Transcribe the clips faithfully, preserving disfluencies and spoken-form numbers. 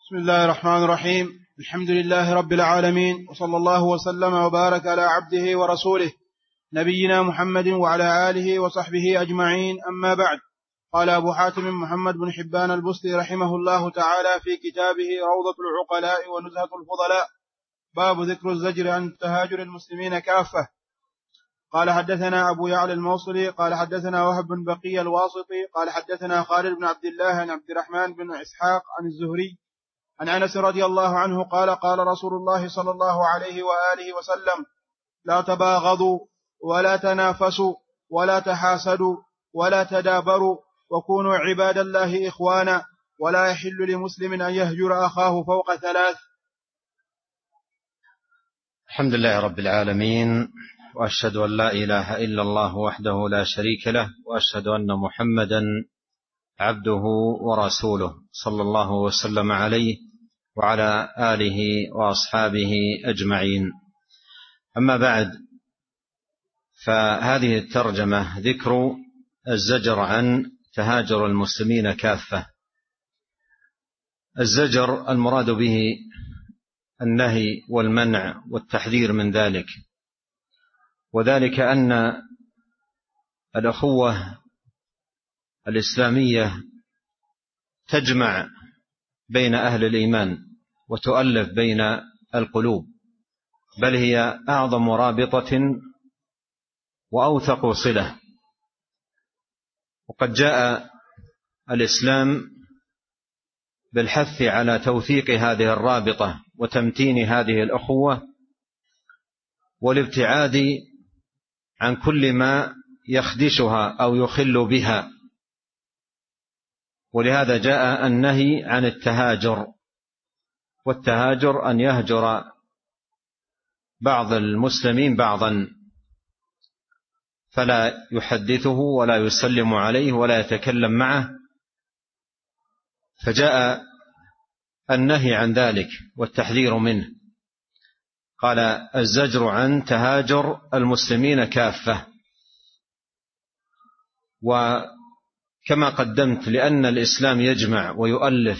بسم الله الرحمن الرحيم. الحمد لله رب العالمين، وصلى الله وسلم وبارك على عبده ورسوله نبينا محمد وعلى آله وصحبه أجمعين، أما بعد. قال أبو حاتم محمد بن حبان البستي رحمه الله تعالى في كتابه روضة العقلاء ونزهة الفضلاء، باب ذكر الزجر عن تهاجر المسلمين كافة. قال حدثنا أبو يعلى الموصلي قال حدثنا وهب بن بقي الواسطي قال حدثنا خالد بن عبد الله عن عبد الرحمن بن إسحاق عن الزهري عن أنس رضي الله عنه قال قال رسول الله صلى الله عليه وآله وسلم: لا تباغضوا ولا تنافسوا ولا تحاسدوا ولا تدابروا، وكونوا عباد الله إخوانا، ولا يحل لمسلم أن يهجر أخاه فوق ثلاث. الحمد لله رب العالمين، وأشهد أن لا إله إلا الله وحده لا شريك له، وأشهد أن محمدا عبده ورسوله صلى الله وسلم عليه وعلى آله وأصحابه أجمعين. أما بعد، فهذه الترجمة ذكر الزجر عن تهاجر المسلمين كافة. الزجر المراد به النهي والمنع والتحذير من ذلك، وذلك أن الأخوة الإسلامية تجمع بين أهل الإيمان وتؤلف بين القلوب، بل هي أعظم رابطة وأوثق صلة. وقد جاء الإسلام بالحث على توثيق هذه الرابطة وتمتين هذه الأخوة، والابتعاد عن كل ما يخدشها أو يخل بها. ولهذا جاء النهي عن التهاجر، والتهاجر أن يهجر بعض المسلمين بعضا، فلا يحدثه ولا يسلم عليه ولا يتكلم معه، فجاء النهي عن ذلك والتحذير منه. قال: الزجر عن تهاجر المسلمين كافة. وكما قدمت، لأن الإسلام يجمع ويؤلف،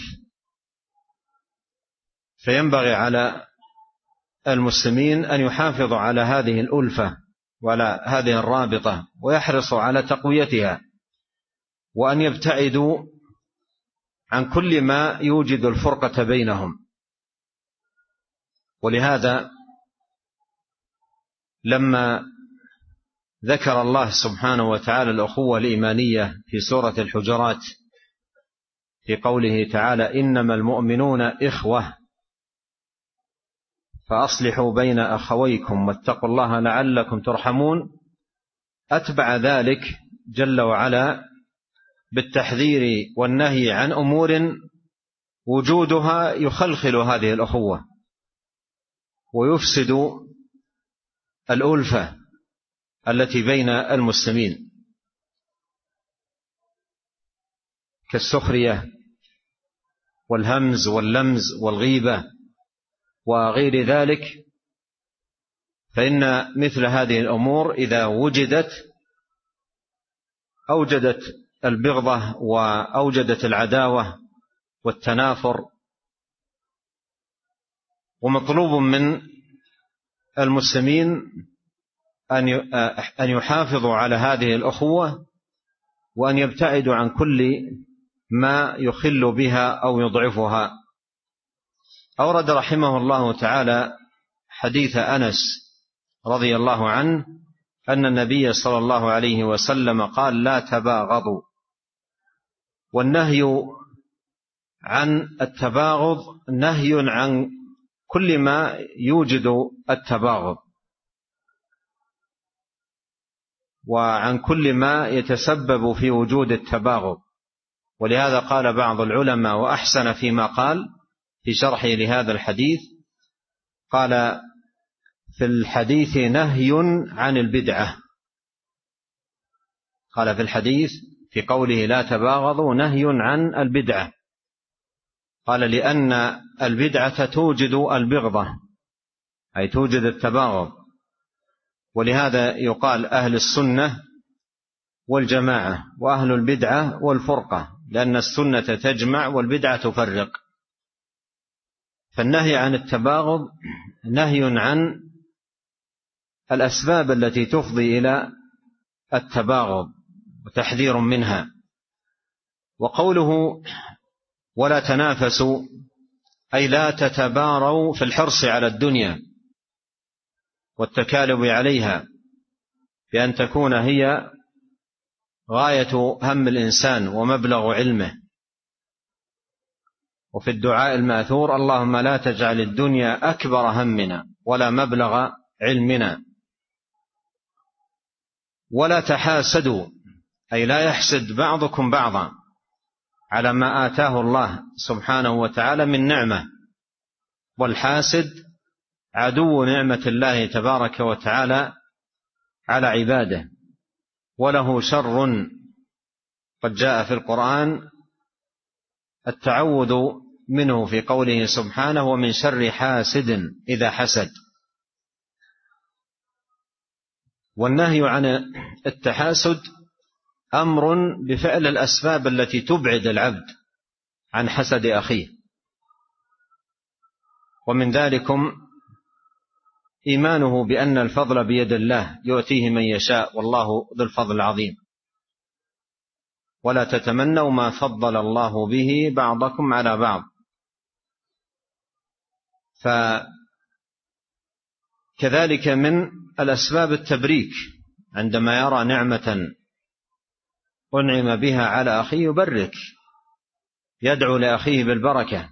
فينبغي على المسلمين أن يحافظوا على هذه الألفة وعلى هذه الرابطة، ويحرصوا على تقويتها، وأن يبتعدوا عن كل ما يوجد الفرقة بينهم. ولهذا لما ذكر الله سبحانه وتعالى الأخوة الإيمانية في سورة الحجرات في قوله تعالى: إنما المؤمنون إخوة فأصلحوا بين أخويكم واتقوا الله لعلكم ترحمون، أتبع ذلك جل وعلا بالتحذير والنهي عن أمور وجودها يخلخل هذه الأخوة ويفسد الألفة التي بين المسلمين، كالسخرية والهمز واللمز والغيبة وغير ذلك. فإن مثل هذه الأمور إذا وجدت أوجدت البغضة وأوجدت العداوة والتنافر. ومطلوب من المسلمين أن يحافظوا على هذه الأخوة، وأن يبتعدوا عن كل ما يخل بها أو يضعفها. أورد رحمه الله تعالى حديث أنس رضي الله عنه أن النبي صلى الله عليه وسلم قال: لا تباغضوا. والنهي عن التباغض نهي عن كل ما يوجد التباغض، وعن كل ما يتسبب في وجود التباغض. ولهذا قال بعض العلماء، وأحسن فيما قال في شرحه لهذا الحديث، قال: في الحديث نهي عن البدعة. قال في الحديث في قوله لا تباغضوا نهي عن البدعة. قال: لأن البدعة توجد البغضة، أي توجد التباغض. ولهذا يقال أهل السنة والجماعة، وأهل البدعة والفرقة، لأن السنة تجمع والبدعة تفرق. فالنهي عن التباغض نهي عن الأسباب التي تفضي إلى التباغض وتحذير منها. وقوله ولا تنافسوا أي لا تتباروا في الحرص على الدنيا والتكالب عليها بأن تكون هي غاية هم الإنسان ومبلغ علمه. وفي الدعاء المأثور اللهم لا تجعل الدنيا أكبر همنا ولا مبلغ علمنا. ولا تحاسدوا أي لا يحسد بعضكم بعضا على ما آتاه الله سبحانه وتعالى من نعمة، والحاسد عدو نعمة الله تبارك وتعالى على عباده وله شر. قد جاء في القرآن التعوذ منه في قوله سبحانه ومن شر حاسد إذا حسد. والنهي عن التحاسد أمر بفعل الأسباب التي تبعد العبد عن حسد أخيه، ومن ذلكم إيمانه بأن الفضل بيد الله يؤتيه من يشاء والله ذو الفضل العظيم. ولا تتمنوا ما فضل الله به بعضكم على بعض. فكذلك من الأسباب التبريك، عندما يرى نعمة أنعم بها على أخيه يبرك، يدعو لأخيه بالبركة،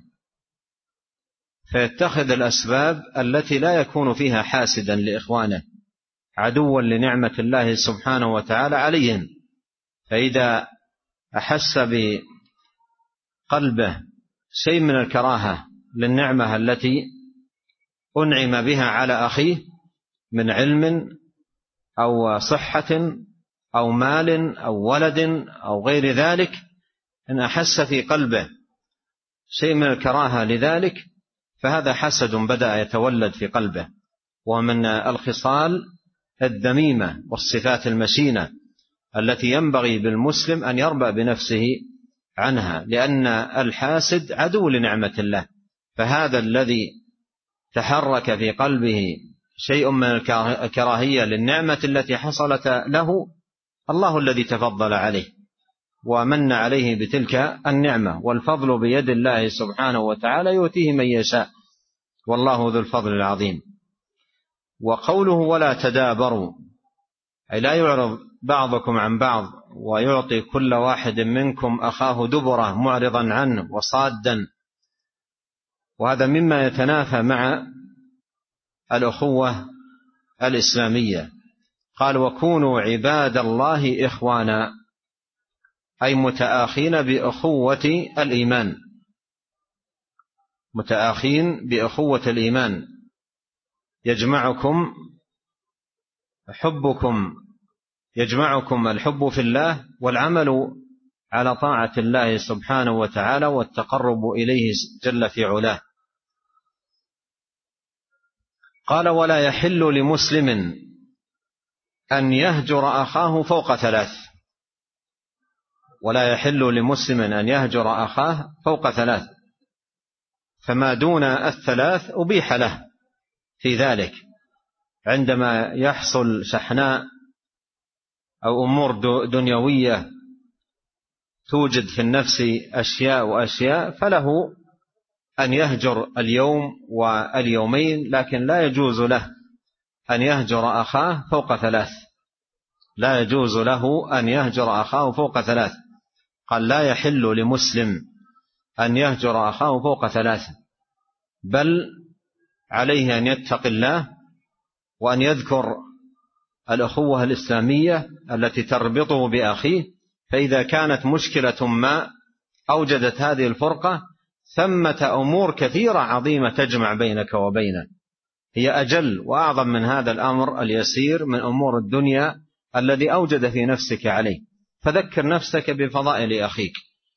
فيتخذ الأسباب التي لا يكون فيها حاسدا لإخوانه عدوا لنعمة الله سبحانه وتعالى عليهم. فإذا أحس بقلبه شيء من الكراهة للنعمة التي أنعم بها على أخيه من علم أو صحة أو مال أو ولد أو غير ذلك، إن أحس في قلبه شيء من الكراهة لذلك فهذا حسد بدأ يتولد في قلبه، ومن الخصال الذميمة والصفات المشينة التي ينبغي بالمسلم أن يربى بنفسه عنها، لأن الحاسد عدو لنعمة الله. فهذا الذي تحرك في قلبه شيء من الكراهية للنعمة التي حصلت له الله الذي تفضل عليه ومن عليه بتلك النعمة، والفضل بيد الله سبحانه وتعالى يؤتيه من يشاء والله ذو الفضل العظيم. وقوله ولا تدابروا أي لا يعرض بعضكم عن بعض ويعطي كل واحد منكم أخاه دبره معرضا عنه وصادا، وهذا مما يتنافى مع الأخوة الإسلامية. قال وكونوا عباد الله إخوانا أي متآخين بأخوة الإيمان، متآخين بأخوة الإيمان يجمعكم حبكم يجمعكم الحب في الله والعمل على طاعة الله سبحانه وتعالى والتقرب إليه جل في علاه. قال ولا يحل لمسلم أن يهجر أخاه فوق ثلاث، ولا يحل لمسلم أن يهجر أخاه فوق ثلاث، فما دون الثلاث أبيح له في ذلك، عندما يحصل شحناء أو أمور دنيوية توجد في النفس أشياء وأشياء فله أن يهجر اليوم واليومين، لكن لا يجوز له أن يهجر أخاه فوق ثلاث، لا يجوز له أن يهجر أخاه فوق ثلاث. قال لا يحل لمسلم أن يهجر أخاه فوق ثلاث، بل عليه أن يتقي الله وأن يذكر الأخوة الإسلامية التي تربطه بأخيه، فإذا كانت مشكلة ما أوجدت هذه الفرقة ثمة أمور كثيرة عظيمة تجمع بينك وبينه، هي أجل وأعظم من هذا الأمر اليسير من أمور الدنيا الذي أوجد في نفسك عليه. فذكر نفسك بفضائل أخيك،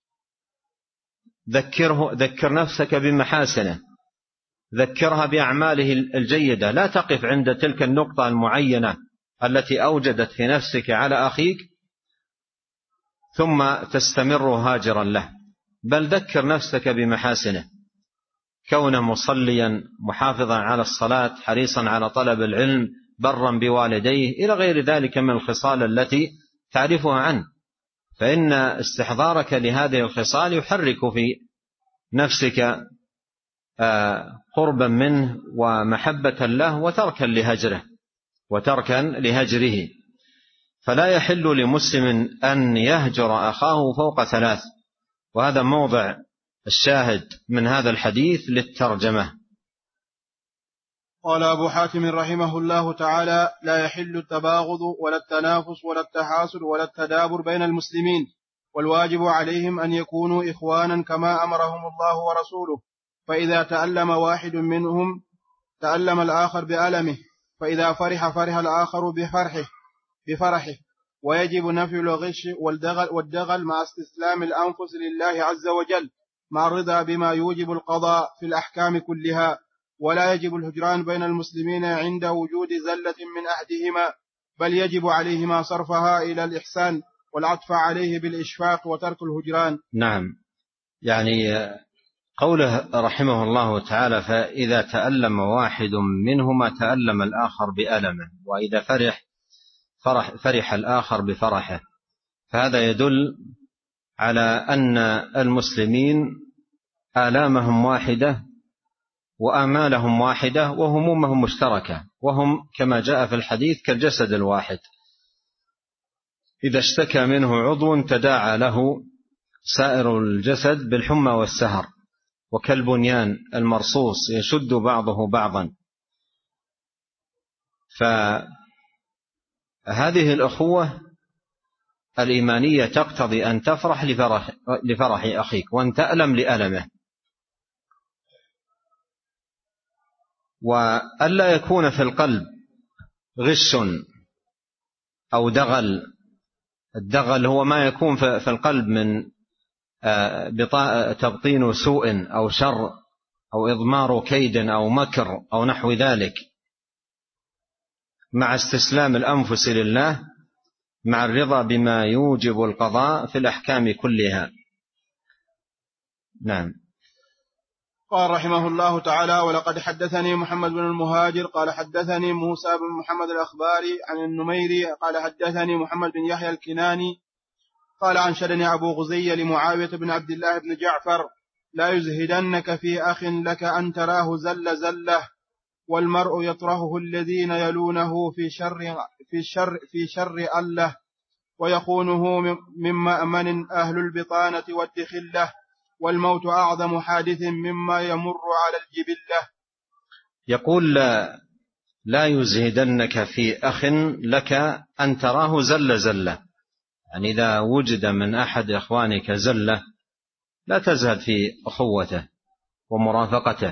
ذكره ذكر نفسك بمحاسنه، ذكرها بأعماله الجيدة، لا تقف عند تلك النقطة المعينة التي أوجدت في نفسك على أخيك ثم تستمر هاجرا له، بل ذكر نفسك بمحاسنه. كونه مصليا محافظا على الصلاة حريصا على طلب العلم برا بوالديه إلى غير ذلك من الخصال التي تعرفها عنه، فإن استحضارك لهذه الخصال يحرك في نفسك قربا منه ومحبة له وتركا لهجره وتركا لهجره. فلا يحل لمسلم أن يهجر أخاه فوق ثلاث، وهذا موضع الشاهد من هذا الحديث للترجمة. قال أبو حاتم رحمه الله تعالى: لا يحل التباغض ولا التنافس ولا التحاسد ولا التدابر بين المسلمين، والواجب عليهم أن يكونوا إخوانا كما أمرهم الله ورسوله، فإذا تألم واحد منهم تألم الآخر بألمه، فإذا فرح فرح الآخر بفرحه بفرحه ويجب نفي الغش والدغل, والدغل مع استسلام الأنفس لله عز وجل مع الرضا بما يوجب القضاء في الأحكام كلها. ولا يجب الهجران بين المسلمين عند وجود زلة من أحدهما، بل يجب عليهما صرفها إلى الإحسان والعطف عليه بالإشفاق وترك الهجران. نعم، يعني قوله رحمه الله تعالى: فإذا تألم واحد منهما تألم الآخر بألمه، وإذا فرح فرح, فرح الآخر بفرحه، فهذا يدل على أن المسلمين آلامهم واحدة وآمالهم واحدة وهمومهم مشتركة، وهم كما جاء في الحديث كالجسد الواحد، إذا اشتكى منه عضو تداعى له سائر الجسد بالحمى والسهر، وكالبنيان المرصوص يشد بعضه بعضا. فهذه الأخوة الإيمانية تقتضي أن تفرح لفرح, لفرح أخيك وأن تألم لألمه، وألا يكون في القلب غش أو دغل. الدغل هو ما يكون في القلب من تبطين سوء أو شر أو إضمار كيد أو مكر أو نحو ذلك، مع استسلام الأنفس لله مع الرضا بما يوجب القضاء في الأحكام كلها. نعم. قال رحمه الله تعالى: ولقد حدثني محمد بن المهاجر قال حدثني موسى بن محمد الأخباري عن النميري قال حدثني محمد بن يحيى الكناني قال أنشدني أبو غزية لمعاوية بن عبد الله بن جعفر: لا يزهدنك في أخ لك أن تراه زل زله، والمرء يطرحه الذين يلونه في شر في شر في شر أله، ويخونه مما أمن أهل البطانة والدخلة، والموت أعظم حادث مما يمر على الجبلة. يقول: لا, لا يزهدنك في أخ لك أن تراه زل زله، يعني إذا وجد من أحد إخوانك زلة لا تزهد في أخوته ومرافقته،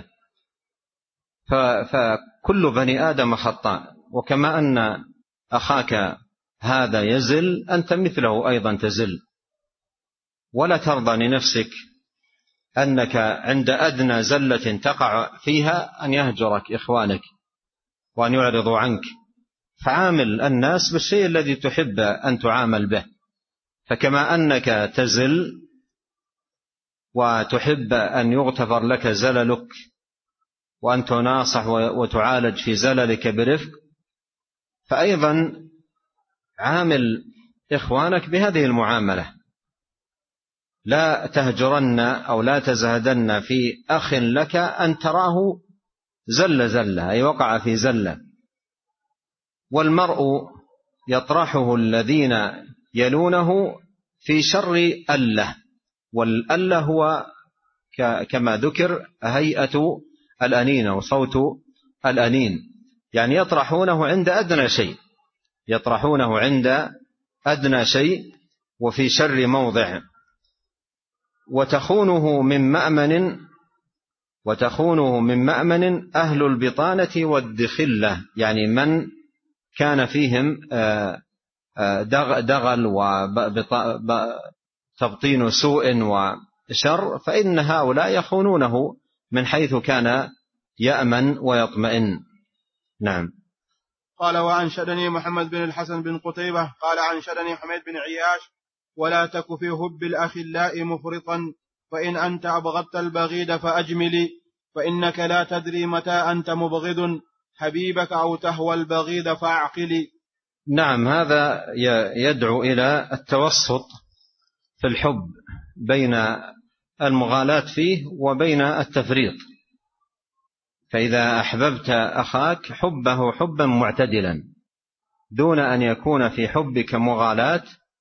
فكل بني آدم خطاء، وكما أن أخاك هذا يزل أنت مثله أيضا تزل، ولا ترضى لنفسك أنك عند أدنى زلة تقع فيها أن يهجرك إخوانك وأن يعرضوا عنك، فعامل الناس بالشيء الذي تحب أن تعامل به. فكما أنك تزل وتحب أن يغتفر لك زللك وأن تناصح وتعالج في زللك برفق، فأيضا عامل إخوانك بهذه المعاملة. لا تهجرن أو لا تزهدن في أخ لك أن تراه زل زلة، أي وقع في زلة. والمرء يطرحه الذين يلونه في شر أله، والأله هو كما ذكر هيئة الأنين وصوت الأنين، يعني يطرحونه عند أدنى شيء، يطرحونه عند أدنى شيء وفي شر موضع. وتخونه من مأمن وتخونه من مأمن أهل البطانة والدخلة، يعني من كان فيهم دغل وتبطين سوء وشر، فإن هؤلاء يخونونه من حيث كان يأمن ويطمئن. نعم. قال: وأنشدني محمد بن الحسن بن قتيبة قال أنشدني حميد بن عياش: ولا تك في هب الأخلاء مفرطا، فإن أنت أبغضت البغيد فأجملي، فإنك لا تدري متى أنت مبغض حبيبك أو تهوى البغيض فاعقل. نعم، هذا يدعو إلى التوسط في الحب بين المغالاة فيه وبين التفريط. فإذا أحببت أخاك حبه حبا معتدلا دون أن يكون في حبك مغالاة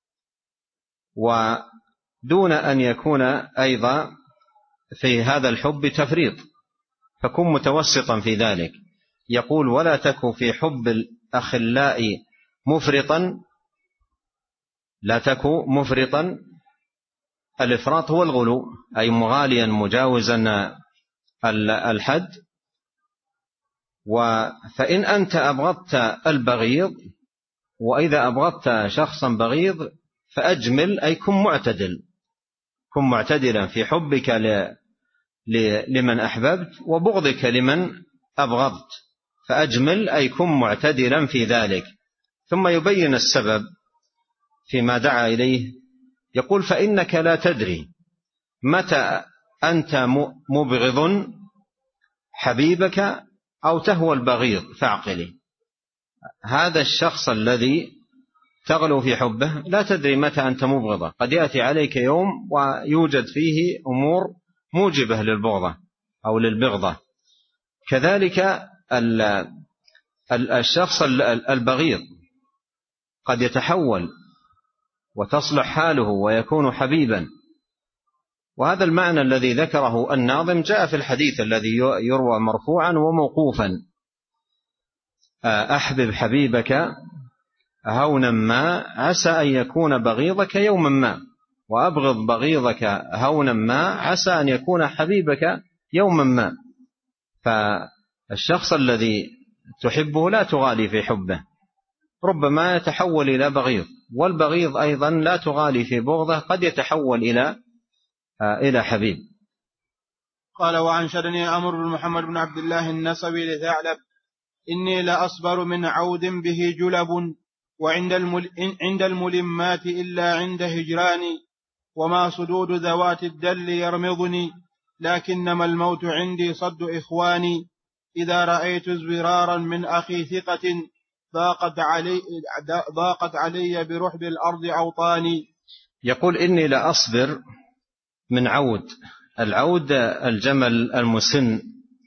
ودون أن يكون أيضا في هذا الحب تفريط، فكن متوسطا في ذلك. يقول ولا تك في حب الأخلاء مفرطا، لا تك مفرطا. الإفراط هو الغلو، أي مغاليا مجاوزا الحد. فإن أنت أبغضت البغيض، وإذا أبغضت شخصا بغيض فأجمل، أي كن معتدل، كن معتدلا في حبك لمن أحببت وبغضك لمن أبغضت، فأجمل أي كن معتدلا في ذلك. ثم يبين السبب فيما دعا إليه، يقول فإنك لا تدري متى أنت مبغض حبيبك أو تهوى البغيض فاعقلي. هذا الشخص الذي تغلو في حبه لا تدري متى أنت مبغضة، قد يأتي عليك يوم ويوجد فيه أمور موجبة للبغضة أو للبغضة. كذلك الشخص البغيض قد يتحول وتصلح حاله ويكون حبيبا. وهذا المعنى الذي ذكره الناظم جاء في الحديث الذي يروى مرفوعا وموقوفا: أحبب حبيبك هونا ما عسى أن يكون بغيضك يوما ما، وأبغض بغيضك هونا ما عسى أن يكون حبيبك يوما ما. فالشخص الذي تحبه لا تغالي في حبه، ربما يتحول إلى بغيض، والبغيض أيضا لا تغالي في بغضه، قد يتحول إلى إلى حبيب. قال وأنشدني أمر بن محمد بن عبد الله النصبي لثعلب: إني لأصبر من عود به جلب، وعند عند الملمات إلا عند هجراني، وما صدود ذوات الدل يرمضني، لكنما الموت عندي صد إخواني، إذا رأيت زرارا من أخي ثقة ضاقت علي, ضاقت علي برحب الأرض أوطاني. يقول إني لأصبر من عود. العود الجمل المسن،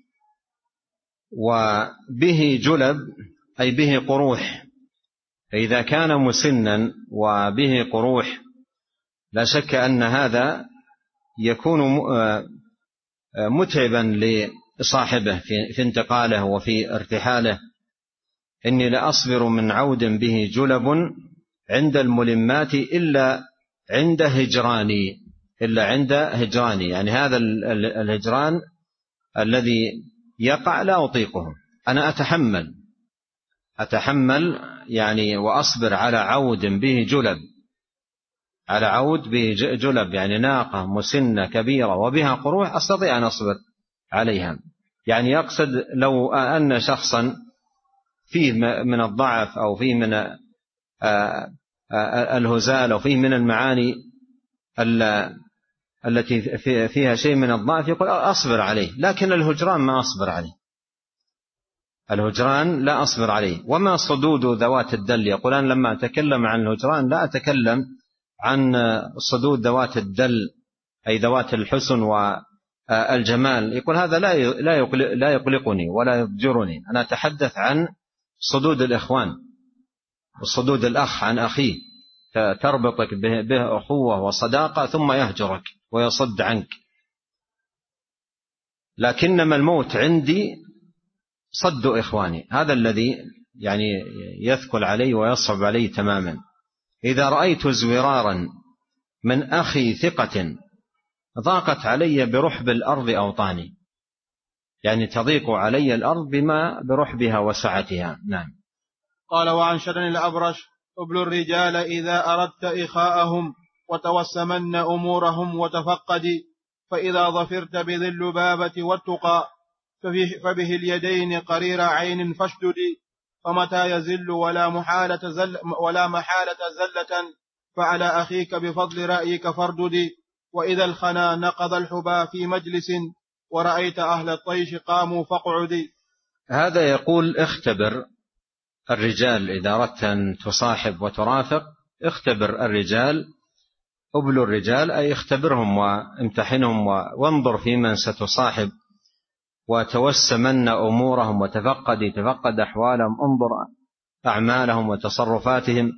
وبه جلب أي به قروح. فإذا كان مسنا وبه قروح لا شك أن هذا يكون متعبا لصاحبه في انتقاله وفي ارتحاله. إني لأصبر من عود به جلب عند الملمات إلا عند هجراني، إلا عند هجراني، يعني هذا الهجران الذي يقع لا أطيقه، أنا أتحمل أتحمل يعني وأصبر على عود به جلب، على عود به جلب يعني ناقة مسنة كبيرة وبها قروح، أستطيع أن أصبر عليها. يعني يقصد لو أن شخصا فيه من الضعف أو فيه من الهزال أو فيه من المعاني التي فيها شيء من الضعف يقول أصبر عليه، لكن الهجران ما أصبر عليه، الهجران لا أصبر عليه. وما صدود ذوات الدل، يقول أنا لما أتكلم عن الهجران لا أتكلم عن صدود ذوات الدل أي ذوات الحسن والجمال، يقول هذا لا يقلقني ولا يضجرني، أنا أتحدث عن صدود الإخوان وصدود الأخ عن أخيه، تربطك به أخوة وصداقة ثم يهجرك ويصد عنك. لكنما الموت عندي صد إخواني، هذا الذي يعني يثقل علي ويصعب علي تماما. إذا رأيت زورارا من أخي ثقة ضاقت علي برحب الأرض أوطاني، يعني تضيق علي الأرض بما برحبها وسعتها. نعم. قال وأنشدني الأبرش: ابلوا الرجال إذا أردت إخاءهم، وتوسمن أمورهم وتفقدي، فإذا ظفرت بذي اللبابة والتقى، فبه اليدين قرير عين فاشددي، فمتى يزل ولا محالة زل ولا محالة زلة، فعلى أخيك بفضل رأيك فارددي، وإذا الخنا نقض الحبا في مجلس، ورأيت أهل الطيش قاموا فاقعدي. هذا يقول اختبر الرجال إذا أردت أن تصاحب وترافق، اختبر الرجال، أبلوا الرجال، أي اختبرهم وامتحنهم وانظر في من ستصاحب وتوسمن أمورهم وتفقد تفقد أحوالهم، انظر أعمالهم وتصرفاتهم.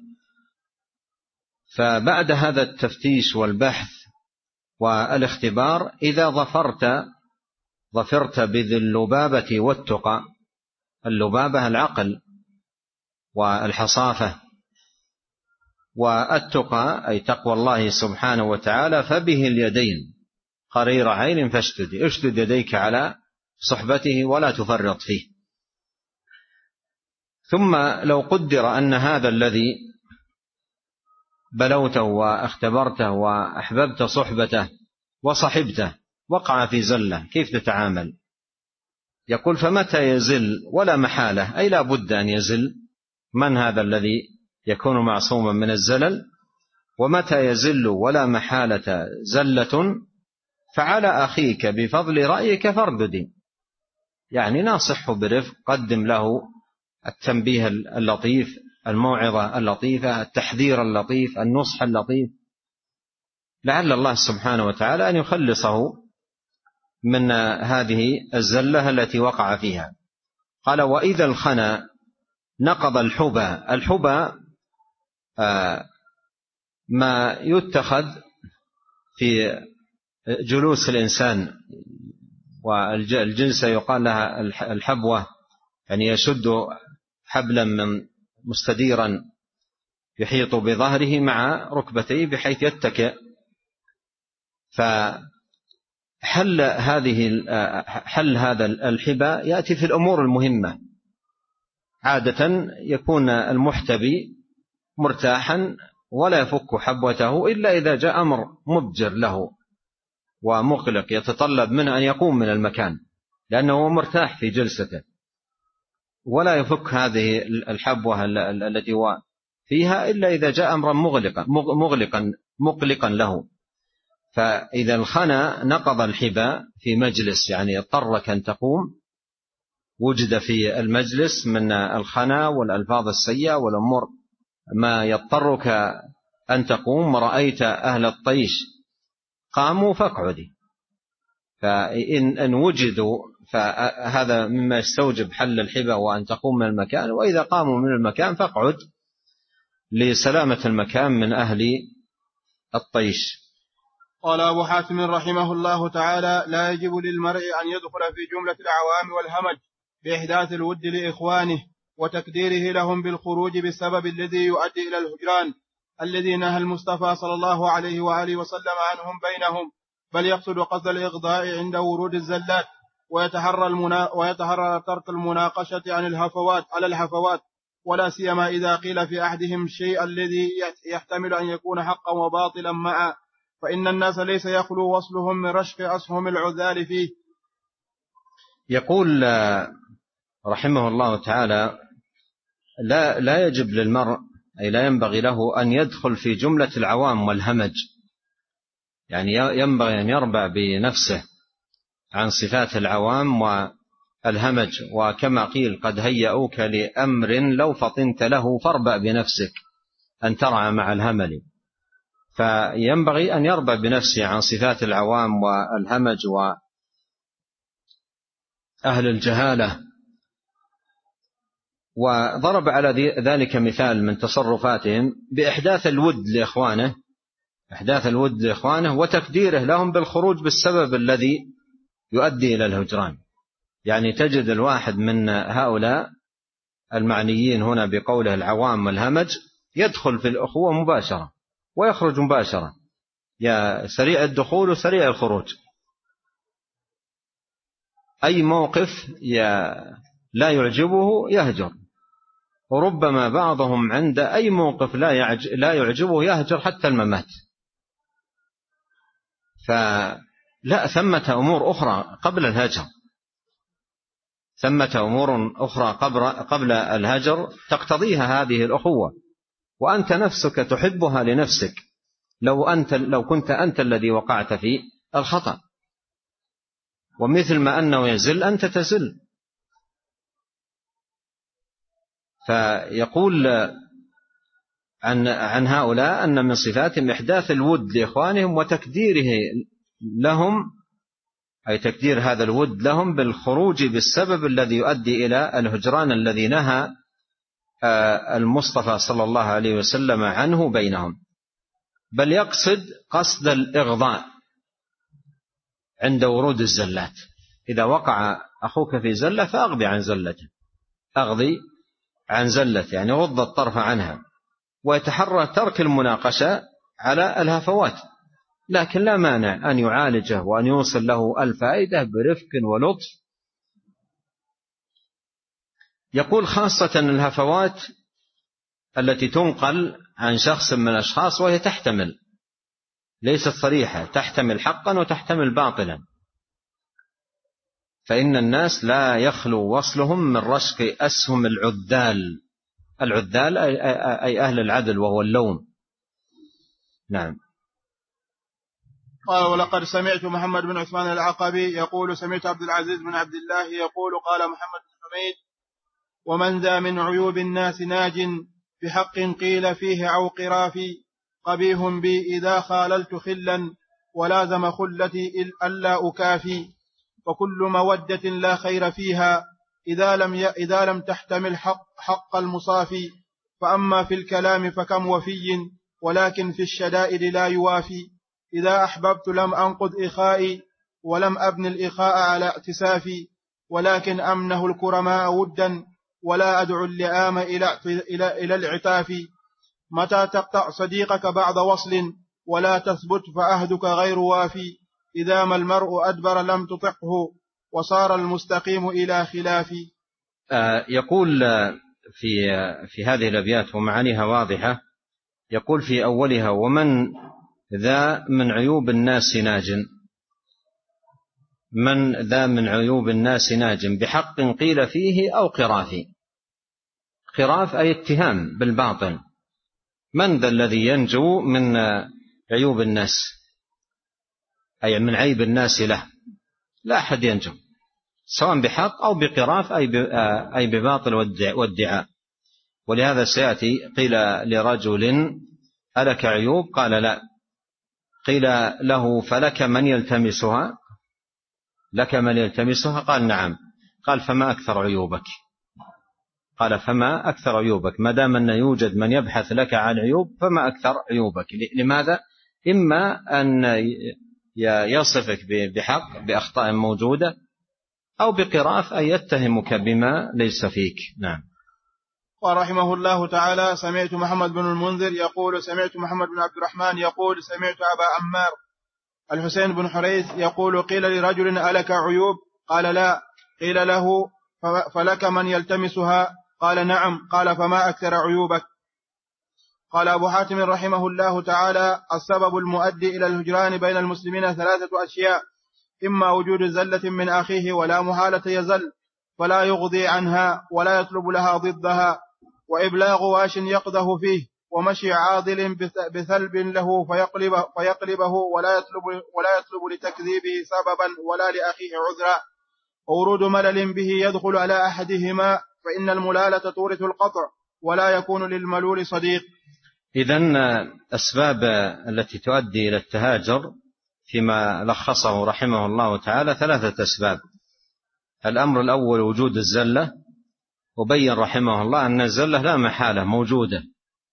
فبعد هذا التفتيش والبحث والاختبار إذا ظفرت ظفرت بذي اللبابة والتقى، اللبابة العقل والحصافة، والتقى أي تقوى الله سبحانه وتعالى، فبه اليدين قرير عين فاشتدي، اشدد يديك على صحبته ولا تفرط فيه. ثم لو قدر أن هذا الذي بلوته واختبرته وأحببت صحبته وصحبته وقع في زلة، كيف تتعامل؟ يقول فمتى يزل ولا محالة، أي لا بد أن يزل. من هذا الذي يكون معصوما من الزلل؟ ومتى يزل ولا محالة زلة فعلى أخيك بفضل رأيك فاردد، يعني ناصحه برفق، قدم له التنبيه اللطيف، الموعظة اللطيفة، التحذير اللطيف، النصح اللطيف، لعل الله سبحانه وتعالى أن يخلصه من هذه الزلة التي وقع فيها. قال وإذا الخنا نقض الحبى. الحبى آه ما يتخذ في جلوس الإنسان، والجلسة يقال لها الحبوة، يعني يشد حبلا من مستديرا يحيط بظهره مع ركبتيه بحيث يتكئ. فحل هذه حل هذا الحبا يأتي في الأمور المهمة، عادة يكون المحتبي مرتاحا ولا يفك حبوته إلا إذا جاء أمر مبجر له ومقلق يتطلب منه أن يقوم من المكان، لأنه مرتاح في جلسته، ولا يفك هذه الحبوة التي هو فيها إلا إذا جاء أمرا مغلقا مغلقا مقلقا له. فإذا الخنا نقض الحبا في مجلس، يعني اضطرك أن تقوم، وجد في المجلس من الخنا والألفاظ السيئة والأمور ما يضطرك أن تقوم، رأيت أهل الطيش قاموا فاقعدي. فإن وجدوا فهذا مما يستوجب حل الحبا وأن تقوم من المكان، وإذا قاموا من المكان فاقعد لسلامة المكان من أهل الطيش. قال أبو حاتم رحمه الله تعالى لا يجب للمرء أن يدخل في جملة العوام والهمج بإحداث الود لإخوانه وتكديره لهم بالخروج بالسبب الذي يؤدي إلى الهجران الذي نهى المصطفى صلى الله عليه وآله وسلم عنهم بينهم، بل يقصد قصد الإغضاء عند ورود الزلات، ويتحرى, المنا... ويتحرى ترك المناقشة عن الهفوات على الهفوات، ولا سيما إذا قيل في أحدهم الشيء الذي يحتمل أن يكون حقا وباطلا معا، فإن الناس ليس يخلو وصلهم من رشق أسهم العذال فيه. يقول رحمه الله تعالى لا, لا يجب للمرء، أي لا ينبغي له أن يدخل في جملة العوام والهمج، يعني ينبغي أن يربع بنفسه عن صفات العوام والهمج. وكما قيل قد هيئوك لأمر لو فطنت له فاربع بنفسك أن ترعى مع الهمل. فينبغي أن يربع بنفسه عن صفات العوام والهمج وأهل الجهالة. وضرب على ذلك مثال من تصرفاتهم بإحداث الود لإخوانه إحداث الود لإخوانه وتكديره لهم بالخروج بالسبب الذي يؤدي إلى الهجران. يعني تجد الواحد من هؤلاء المعنيين هنا بقوله العوام والهمج يدخل في الأخوة مباشرة ويخرج مباشرة، يا سريع الدخول وسريع الخروج. أي موقف يا لا يعجبه يهجر، وربما بعضهم عند أي موقف لا لا يعجبه يهجر حتى الممات. فلا ثمة أمور أخرى قبل الهجر، ثمة أمور أخرى قبل الهجر تقتضيها هذه الأخوة، وأنت نفسك تحبها لنفسك لو أنت لو كنت أنت الذي وقعت في الخطأ. ومثل ما أنه يزل أنت تزل. فيقول عن عن هؤلاء أن من صفاتهم إحداث الود لإخوانهم وتكديره لهم، أي تكدير هذا الود لهم بالخروج بالسبب الذي يؤدي إلى الهجران الذي نهى المصطفى صلى الله عليه وسلم عنه بينهم. بل يقصد قصد الإغضاء عند ورود الزلات. إذا وقع أخوك في زلة فأغضي عن زلته، أغضي عن زلته يعني غض الطرف عنها، ويتحرى ترك المناقشة على الهفوات، لكن لا مانع أن يعالجه وأن يوصل له الفائدة برفق ولطف. يقول خاصة الهفوات التي تنقل عن شخص من الأشخاص وهي تحتمل، ليست صريحة، تحتمل حقا وتحتمل باطلا، فإن الناس لا يخلو وصلهم من رشق أسهم العذال. العذال أي أهل العدل وهو اللوم. نعم. قال ولقد سمعت محمد بن عثمان العقبي يقول سمعت عبد العزيز بن عبد الله يقول قال محمد بن حميد ومن ذا من عيوب الناس ناج بحق قيل فيه أو قراف قبيح بي إذا خاللت خلا ولازم خلتي ألا أكافي وكل مودة لا خير فيها إذا لم, ي... إذا لم تحتمل حق, حق المصافي. فأما في الكلام فكم وفي ولكن في الشدائد لا يوافي. إذا أحببت لم أنقض إخائي ولم أبن الإخاء على اعتسافي ولكن أمنه الكرماء ودا ولا أدعو اللئام إلى, إلى, إلى العتاف. متى تقطع صديقك بعد وصل ولا تثبت فأهدك غير وافي. إذا ما المرء أدبر لم تطعه وصار المستقيم إلى خلافي. آه يقول في, في هذه الأبيات ومعانيها واضحة. يقول في أولها ومن ذا من عيوب الناس ناج، من ذا من عيوب الناس ناج بحق قيل فيه أو قراف. قراف أي اتهام بالباطل. من ذا الذي ينجو من عيوب الناس أي من عيب الناس له؟ لا أحد ينجو سواء بحق أو بقراف أي بباطل والدعاء. ولهذا سيأتي قيل لرجل ألك عيوب؟ قال لا. قيل له فلك من يلتمسها؟ لك من يلتمسها؟ قال نعم. قال فما أكثر عيوبك؟ قال فما أكثر عيوبك؟ ما دام أن يوجد من يبحث لك عن عيوب فما أكثر عيوبك. لماذا؟ إما أن يصفك بحق بأخطاء موجودة أو بقراف أن يتهمك بما ليس فيك. نعم. ورحمه الله تعالى سمعت محمد بن المنذر يقول سمعت محمد بن عبد الرحمن يقول سمعت أبا عمار الحسين بن حريث يقول قيل لرجل ألك عيوب؟ قال لا. قيل له فلك من يلتمسها؟ قال نعم. قال فما أكثر عيوبك؟ قال أبو حاتم رحمه الله تعالى السبب المؤدي إلى الهجران بين المسلمين ثلاثة أشياء: إما وجود زلة من أخيه ولا محالة يزل فلا يغضي عنها ولا يطلب لها ضدها، وإبلاغ واش يقده فيه، ومشي عاضل بثلب له فيقلبه, فيقلبه ولا يطلب, ولا يطلب لتكذيبه سببا ولا لأخيه عذرا، وورود ملل به يدخل على أحدهما فإن الملالة تورث القطع ولا يكون للملول صديق. إذن أسباب التي تؤدي إلى التهاجر فيما لخصه رحمه الله تعالى ثلاثة أسباب. الأمر الأول وجود الزلة، وبين رحمه الله أن الزلة لا محالة موجودة،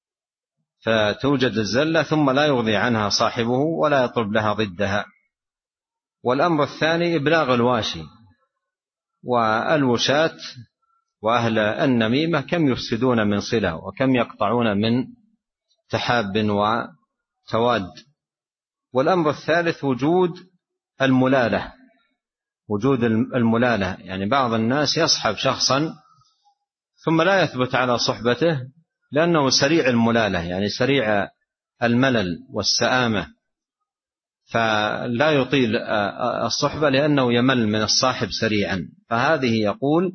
فتوجد الزلة ثم لا يغضي عنها صاحبه ولا يطلب لها ضدها. والأمر الثاني إبلاغ الواشي، والوشاة وأهل النميمة كم يفسدون من صلة وكم يقطعون من تحاب وتواد. والأمر الثالث وجود الملالة، وجود الملالة يعني بعض الناس يصحب شخصا ثم لا يثبت على صحبته لأنه سريع الملالة، يعني سريع الملل والسآمة، فلا يطيل الصحبة لأنه يمل من الصاحب سريعا. فهذه يقول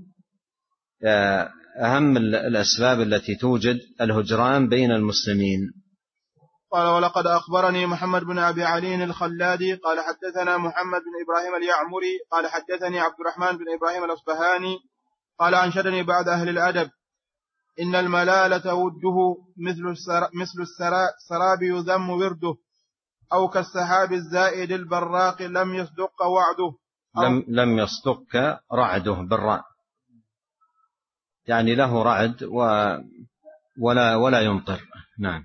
أهم الأسباب التي توجد الهجران بين المسلمين. قال ولقد أخبرني محمد بن أبي علي الخلادي قال حدثنا محمد بن إبراهيم اليعمري قال حدثني عبد الرحمن بن إبراهيم الأصبهاني قال أنشدني بعض أهل الأدب إن الملالة وده مثل السراب مثل السراب يذم ورده أو كالسحاب الزائد البراق لم يصدق وعده لم لم يصدق رعده بالراء، يعني له رعد و ولا ولا يمطر. نعم.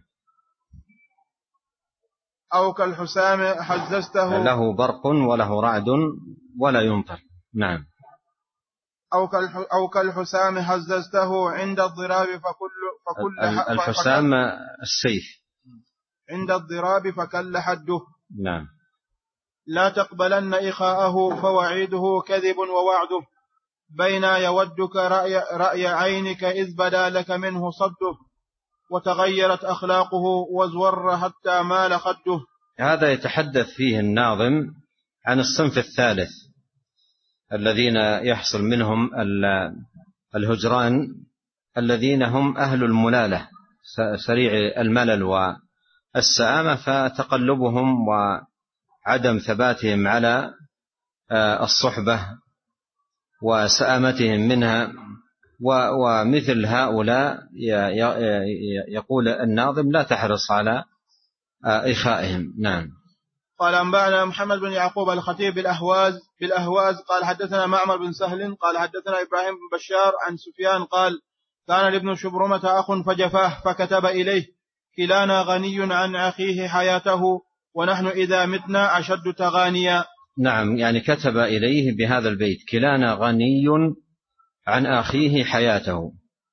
أو كالحسام حززته، له برق وله رعد ولا يمطر. نعم. أو أو كالحسام حززته عند الضراب فكل فكل الحسام السيف عند الضراب فكل حده. نعم. لا تقبلن إخاءه فوعيده كذب ووعده بين يودك رأي, رأي عينك إذ بدا لك منه صده وتغيرت أخلاقه وازور حتى مال خده. هذا يتحدث فيه الناظم عن الصنف الثالث الذين يحصل منهم الهجران، الذين هم أهل الملالة سريع الملل والسآمة، فتقلبهم وعدم ثباتهم على الصحبة وسآمتهم منها. ومثل هؤلاء يقول الناظم لا تحرص على إخائهم. نعم. قال أنبأنا محمد بن يعقوب الخطيب بالأهواز بالأهواز قال حدثنا معمر بن سهل قال حدثنا إبراهيم بن بشار عن سفيان قال كان لابن شبرمة أخ فجفاه فكتب إليه كلانا غني عن أخيه حياته ونحن إذا متنا أشد تغانيا. نعم، يعني كتب إليه بهذا البيت كلانا غني عن أخيه حياته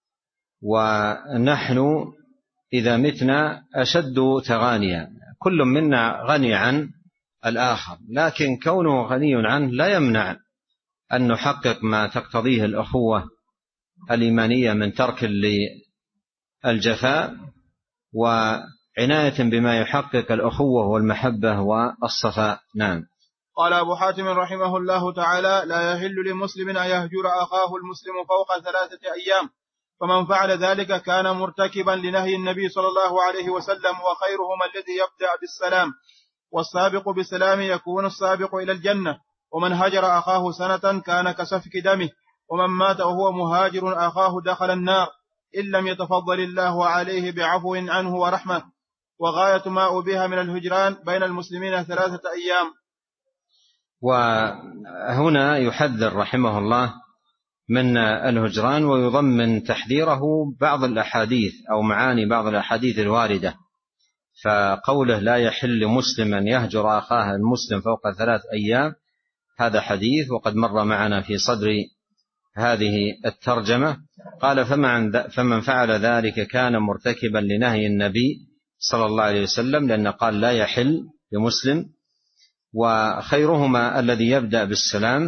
ونحن إذا متنا أشد تغانيا. كل منا غني عن الآخر، لكن كونه غني عنه لا يمنع أن نحقق ما تقتضيه الأخوة الإيمانية من ترك للجفاء وعناية بما يحقق الأخوة والمحبة والصفاء. نعم. قال أبو حاتم رحمه الله تعالى لا يحل لمسلم أن يهجر أخاه المسلم فوق ثلاثة أيام، فمن فعل ذلك كان مرتكبا لنهي النبي صلى الله عليه وسلم، وخيرهم الذي يبدأ بالسلام، والسابق بالسلام يكون السابق إلى الجنة، ومن هجر أخاه سنة كان كسفك دمه، ومن مات وهو مهاجر أخاه دخل النار إن لم يتفضل الله عليه بعفو عنه ورحمة. وغاية ما أبيها من الهجران بين المسلمين ثلاثة أيام. وهنا يحذر رحمه الله من الهجران ويضمن تحذيره بعض الأحاديث أو معاني بعض الأحاديث الواردة. فقوله لا يحل مسلما يهجر أخاه المسلم فوق ثلاث أيام هذا حديث وقد مر معنا في صدر هذه الترجمة. قال فمن فعل ذلك كان مرتكبا لنهي النبي صلى الله عليه وسلم، لأنه قال لا يحل لمسلم، وخيرهما الذي يبدأ بالسلام،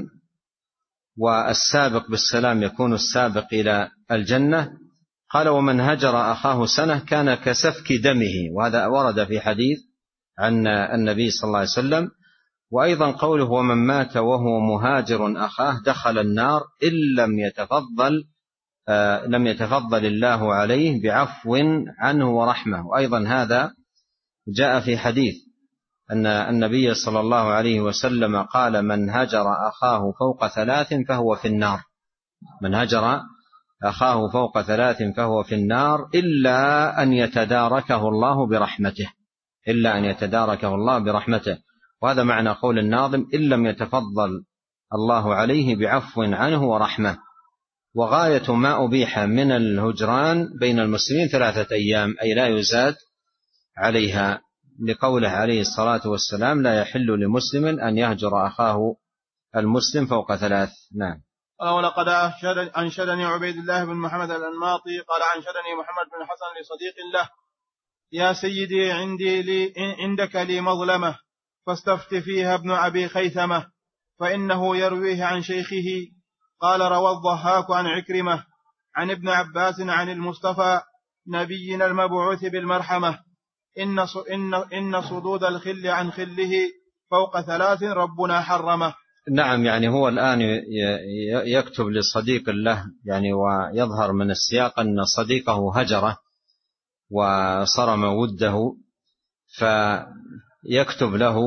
والسابق بالسلام يكون السابق إلى الجنة. قال ومن هجر أخاه سنة كان كسفك دمه، وهذا ورد في حديث عن النبي صلى الله عليه وسلم. وأيضا قوله ومن مات وهو مهاجر أخاه دخل النار إن لم يتفضل آه لم يتفضل الله عليه بعفو عنه ورحمة. وأيضا هذا جاء في حديث أن النبي صلى الله عليه وسلم قال من هجر أخاه فوق ثلاث فهو في النار، من هجر أخاه فوق ثلاث فهو في النار إلا أن يتداركه الله برحمته، إلا أن يتداركه الله برحمته. وهذا معنى قول الناظم إن لم يتفضل الله عليه بعفو عنه ورحمة. وغاية ما أبيح من الهجران بين المسلمين ثلاثة أيام، أي لا يزاد عليها، لقوله عليه الصلاة والسلام لا يحل لمسلم أن يهجر أخاه المسلم فوق ثلاث. نعم. ولقد أنشدني عبيد الله بن محمد الأنماطي قال أنشدني محمد بن حسن لصديق له يا سيدي عندي لي عندك لي مظلمة فاستفت فيها ابن أبي خيثمة فإنه يرويه عن شيخه. قال روى الضحاك عن عكرمة عن ابن عباس عن المصطفى نبينا المبعوث بالمرحمة إن إن إن صدود الخل عن خله فوق ثلاث ربنا حرمه. نعم، يعني هو الآن يكتب لصديق له، يعني ويظهر من السياق أن صديقه هجره وصرم وده، فيكتب له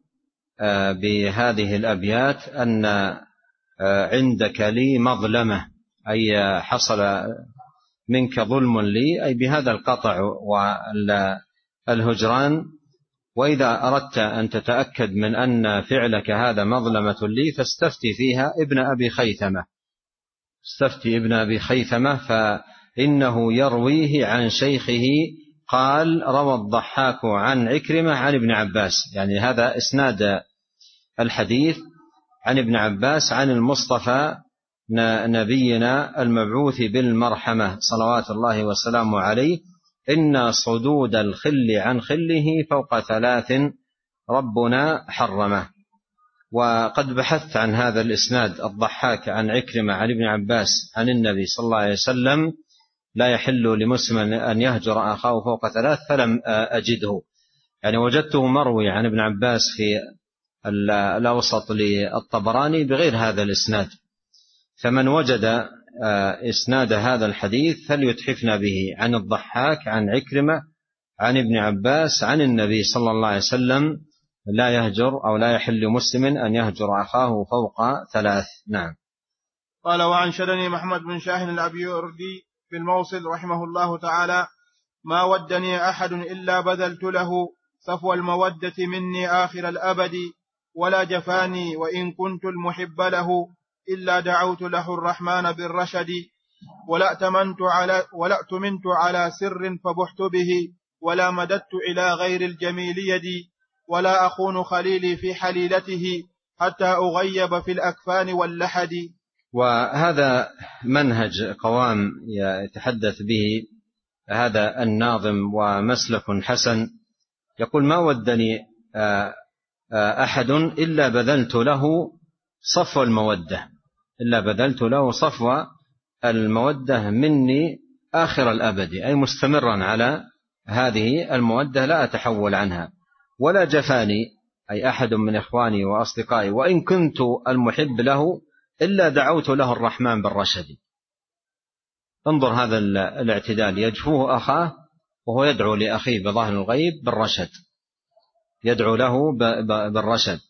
بهذه الأبيات أن عندك لي مظلمة، أي حصل منك ظلم لي، أي بهذا القطع والهجران. وإذا أردت أن تتأكد من أن فعلك هذا مظلمة لي فاستفتي فيها ابن أبي خيثمة، استفتي ابن أبي خيثمة فإنه يرويه عن شيخه قال روى الضحاك عن عكرمة عن ابن عباس، يعني هذا إسناد الحديث عن ابن عباس عن المصطفى نبينا المبعوث بالمرحمة صلوات الله وسلامه عليه: إن صدود الخل عن خله فوق ثلاث ربنا حرمه. وقد بحثت عن هذا الإسناد الضحاك عن عكرمة عن ابن عباس عن النبي صلى الله عليه وسلم لا يحل لمسلم أن يهجر أخاه فوق ثلاث فلم أجده، يعني وجدته مروي عن ابن عباس في الأوسط للطبراني بغير هذا الإسناد. فمن وجد إسناد هذا الحديث فليتحفنا به عن الضحاك عن عكرمة عن ابن عباس عن النبي صلى الله عليه وسلم لا يهجر أو لا يحل مسلم أن يهجر أخاه فوق ثلاث. نعم. قال: وعن شدني محمد بن شاهن الأبيوردي في الموصل رحمه الله تعالى: ما ودني أحد إلا بذلت له صفو المودة مني آخر الأبد، ولا جفاني وإن كنت المحب له إلا دعوت له الرحمن بالرشد، ولا أتمنت على, ولا أتمنت على سر فبحت به، ولا مددت إلى غير الجميل يدي، ولا أخون خليلي في حليلته حتى أغيب في الأكفان واللحد. وهذا منهج قوام يتحدث به هذا الناظم ومسلك حسن، يقول: ما ودني أحد إلا بذلت له صفو المودة، إلا بذلت له صفو المودة مني آخر الأبد، أي مستمرا على هذه المودة لا أتحول عنها. ولا جفاني، أي أحد من إخواني وأصدقائي، وإن كنت المحب له إلا دعوت له الرحمن بالرشد. انظر هذا الاعتدال، يجفوه أخاه وهو يدعو لأخيه بظاهر الغيب بالرشد، يدعو له بالرشد.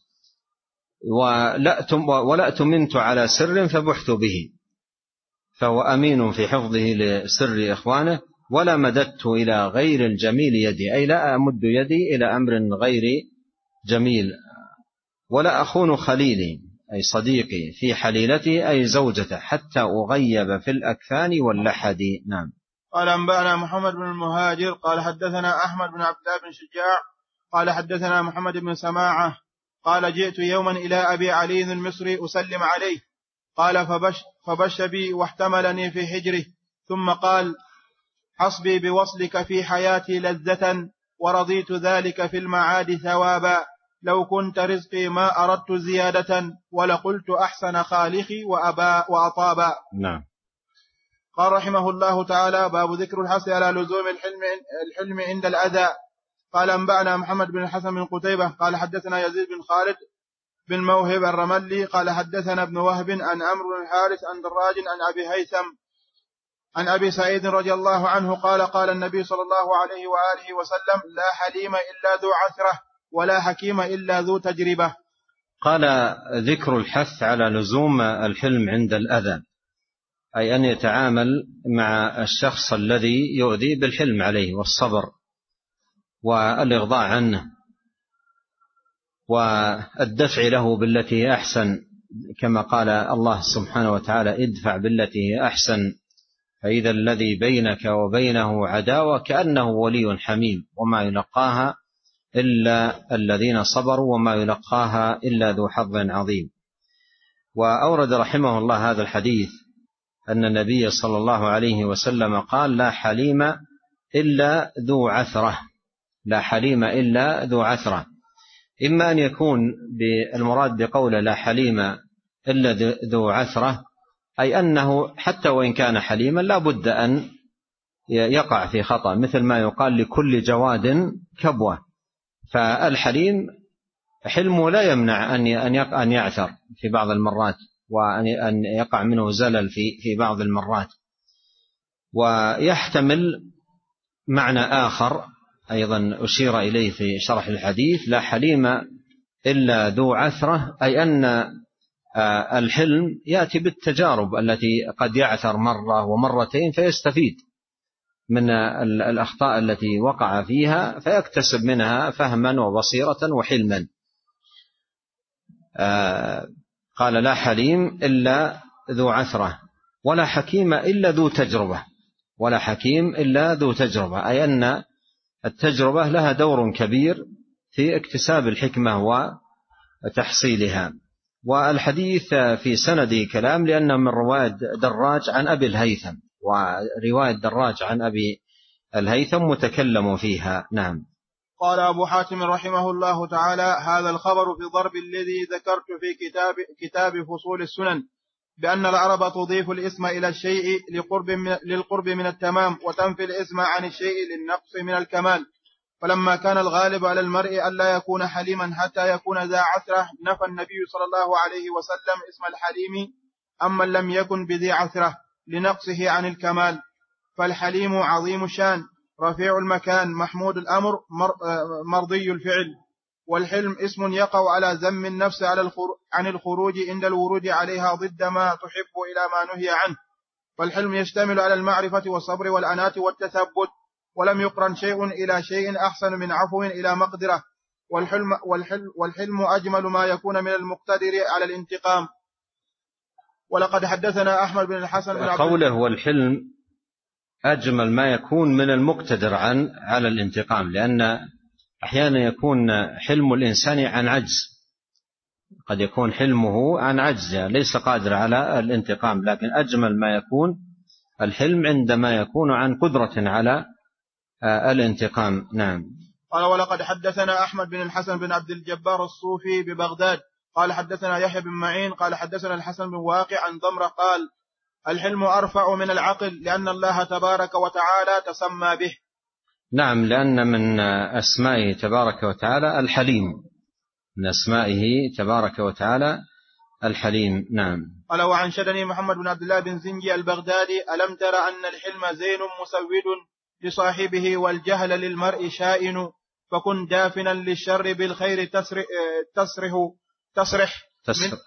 ولا أتمنت على سر فبحت به، فهو أمين في حفظه لسر إخوانه. ولا مددت إلى غير الجميل يدي، أي لا أمد يدي إلى أمر غير جميل. ولا أخون خليلي، أي صديقي، في حليلته، أي زوجته، حتى أغيب في الأكفان واللحد. نعم. قال: أنبأنا محمد بن المهاجر قال حدثنا أحمد بن عبد الله بن شجاع قال حدثنا محمد بن سماعة قال: جئت يوما إلى أبي علي المصري أسلم عليه، قال: فبش, فبش بي واحتملني في حجره، ثم قال: حسبي بوصلك في حياتي لذة، ورضيت ذلك في المعاد ثوابا، لو كنت رزقي ما أردت زيادة، ولقلت أحسن خالقي وأبا وأطابا. نعم. قال رحمه الله تعالى: باب ذكر الحث على لزوم الحلم, الحلم عند الأذى. قال: أنبأنا محمد بن الحسن بن قتيبة قال حدثنا يزيد بن خالد بن موهب الرملي قال حدثنا ابن وهب عن عمرو بن الحارث عن دراج عن أبي هيثم عن أبي سعيد رضي الله عنه قال: قال النبي صلى الله عليه وآله وسلم: لا حليم إلا ذو عثرة، ولا حكيم إلا ذو تجربة. قال: ذكر الحث على لزوم الحلم عند الأذى، أي أن يتعامل مع الشخص الذي يؤذي بالحلم عليه والصبر والإغضاء عنه والدفع له بالتي أحسن، كما قال الله سبحانه وتعالى: ادفع بالتي أحسن فإذا الذي بينك وبينه عداوة كأنه ولي حميم، وما يلقاها إلا الذين صبروا وما يلقاها إلا ذو حظ عظيم. وأورد رحمه الله هذا الحديث أن النبي صلى الله عليه وسلم قال: لا حليم إلا ذو عثرة، لا حليم إلا ذو عثرة. إما أن يكون بالمراد بقول لا حليم إلا ذو عثرة، أي أنه حتى وإن كان حليما لا بد أن يقع في خطأ، مثل ما يقال لكل جواد كبوة، فالحليم حلمه لا يمنع أن يعثر في بعض المرات، وأن يقع منه زلل في بعض المرات. ويحتمل معنى آخر أيضا أشير إليه في شرح الحديث: لا حليم إلا ذو عثرة، أي أن الحلم يأتي بالتجارب التي قد يعثر مرة ومرتين فيستفيد من الأخطاء التي وقع فيها فيكتسب منها فهما وبصيرة وحلما. قال: لا حليم إلا ذو عثرة، ولا حكيم إلا ذو تجربة. ولا حكيم إلا ذو تجربة، أي أن التجربة لها دور كبير في اكتساب الحكمة وتحصيلها. والحديث في سند كلام، لأنه من رواية دراج عن أبي الهيثم، ورواية دراج عن أبي الهيثم متكلم فيها. نعم. قال أبو حاتم رحمه الله تعالى: هذا الخبر في ضرب الذي ذكرت في كتاب, كتاب فصول السنن، بأن العرب تضيف الاسم إلى الشيء لقرب من للقرب من التمام، وتنفي الاسم عن الشيء للنقص من الكمال. فلما كان الغالب على المرء ألا يكون حليما حتى يكون ذا عثرة، نفى النبي صلى الله عليه وسلم اسم الحليم أما لم يكن بذي عثرة لنقصه عن الكمال. فالحليم عظيم الشان، رفيع المكان، محمود الأمر، مرضي الفعل. والحلم اسم يقع على ذم النفس على عن الخروج عند الورود عليها ضد ما تحب إلى ما نهي عنه. فالحلم يشتمل على المعرفة والصبر والأناة والتثبت، ولم يقرن شيء إلى شيء أحسن من عفو إلى مقدرة. والحلم, والحلم, والحلم أجمل ما يكون من المقتدر على الانتقام. ولقد حدثنا أحمد بن الحسن بن عبد قوله والحلم أجمل ما يكون من المقتدر عن على الانتقام، لأن أحيانا يكون حلم الإنسان عن عجز، قد يكون حلمه عن عجز ليس قادر على الانتقام، لكن أجمل ما يكون الحلم عندما يكون عن قدرة على الانتقام. نعم. قال: ولقد حدثنا أحمد بن الحسن بن عبد الجبار الصوفي ببغداد قال حدثنا يحيى بن معين قال حدثنا الحسن بن واقع عن ضمرة قال: الحلم أرفع من العقل، لأن الله تبارك وتعالى تسمى به. نعم، لأن من أسمائه تبارك وتعالى الحليم، من أسمائه تبارك وتعالى الحليم. نعم. قال: وعنشدني محمد بن عبد الله بن زنجي البغدادي: ألم تر أن الحلم زين مسود لصاحبه والجهل للمرء شائن، فكن دافنا للشر بالخير تسرح تسرح تسرح, تسرح.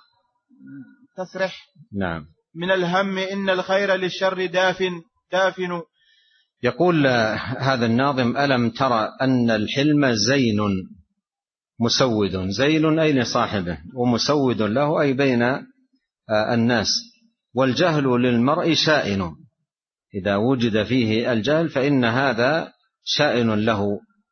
تسرح نعم. من الهم إن الخير للشر دافن دافن. يقول هذا الناظم: ألم ترى أن الحلم زين مسود، زين أي لصاحبه، ومسود له أي بين الناس، والجهل للمرء شائن، إذا وجد فيه الجهل فإن هذا شائن له،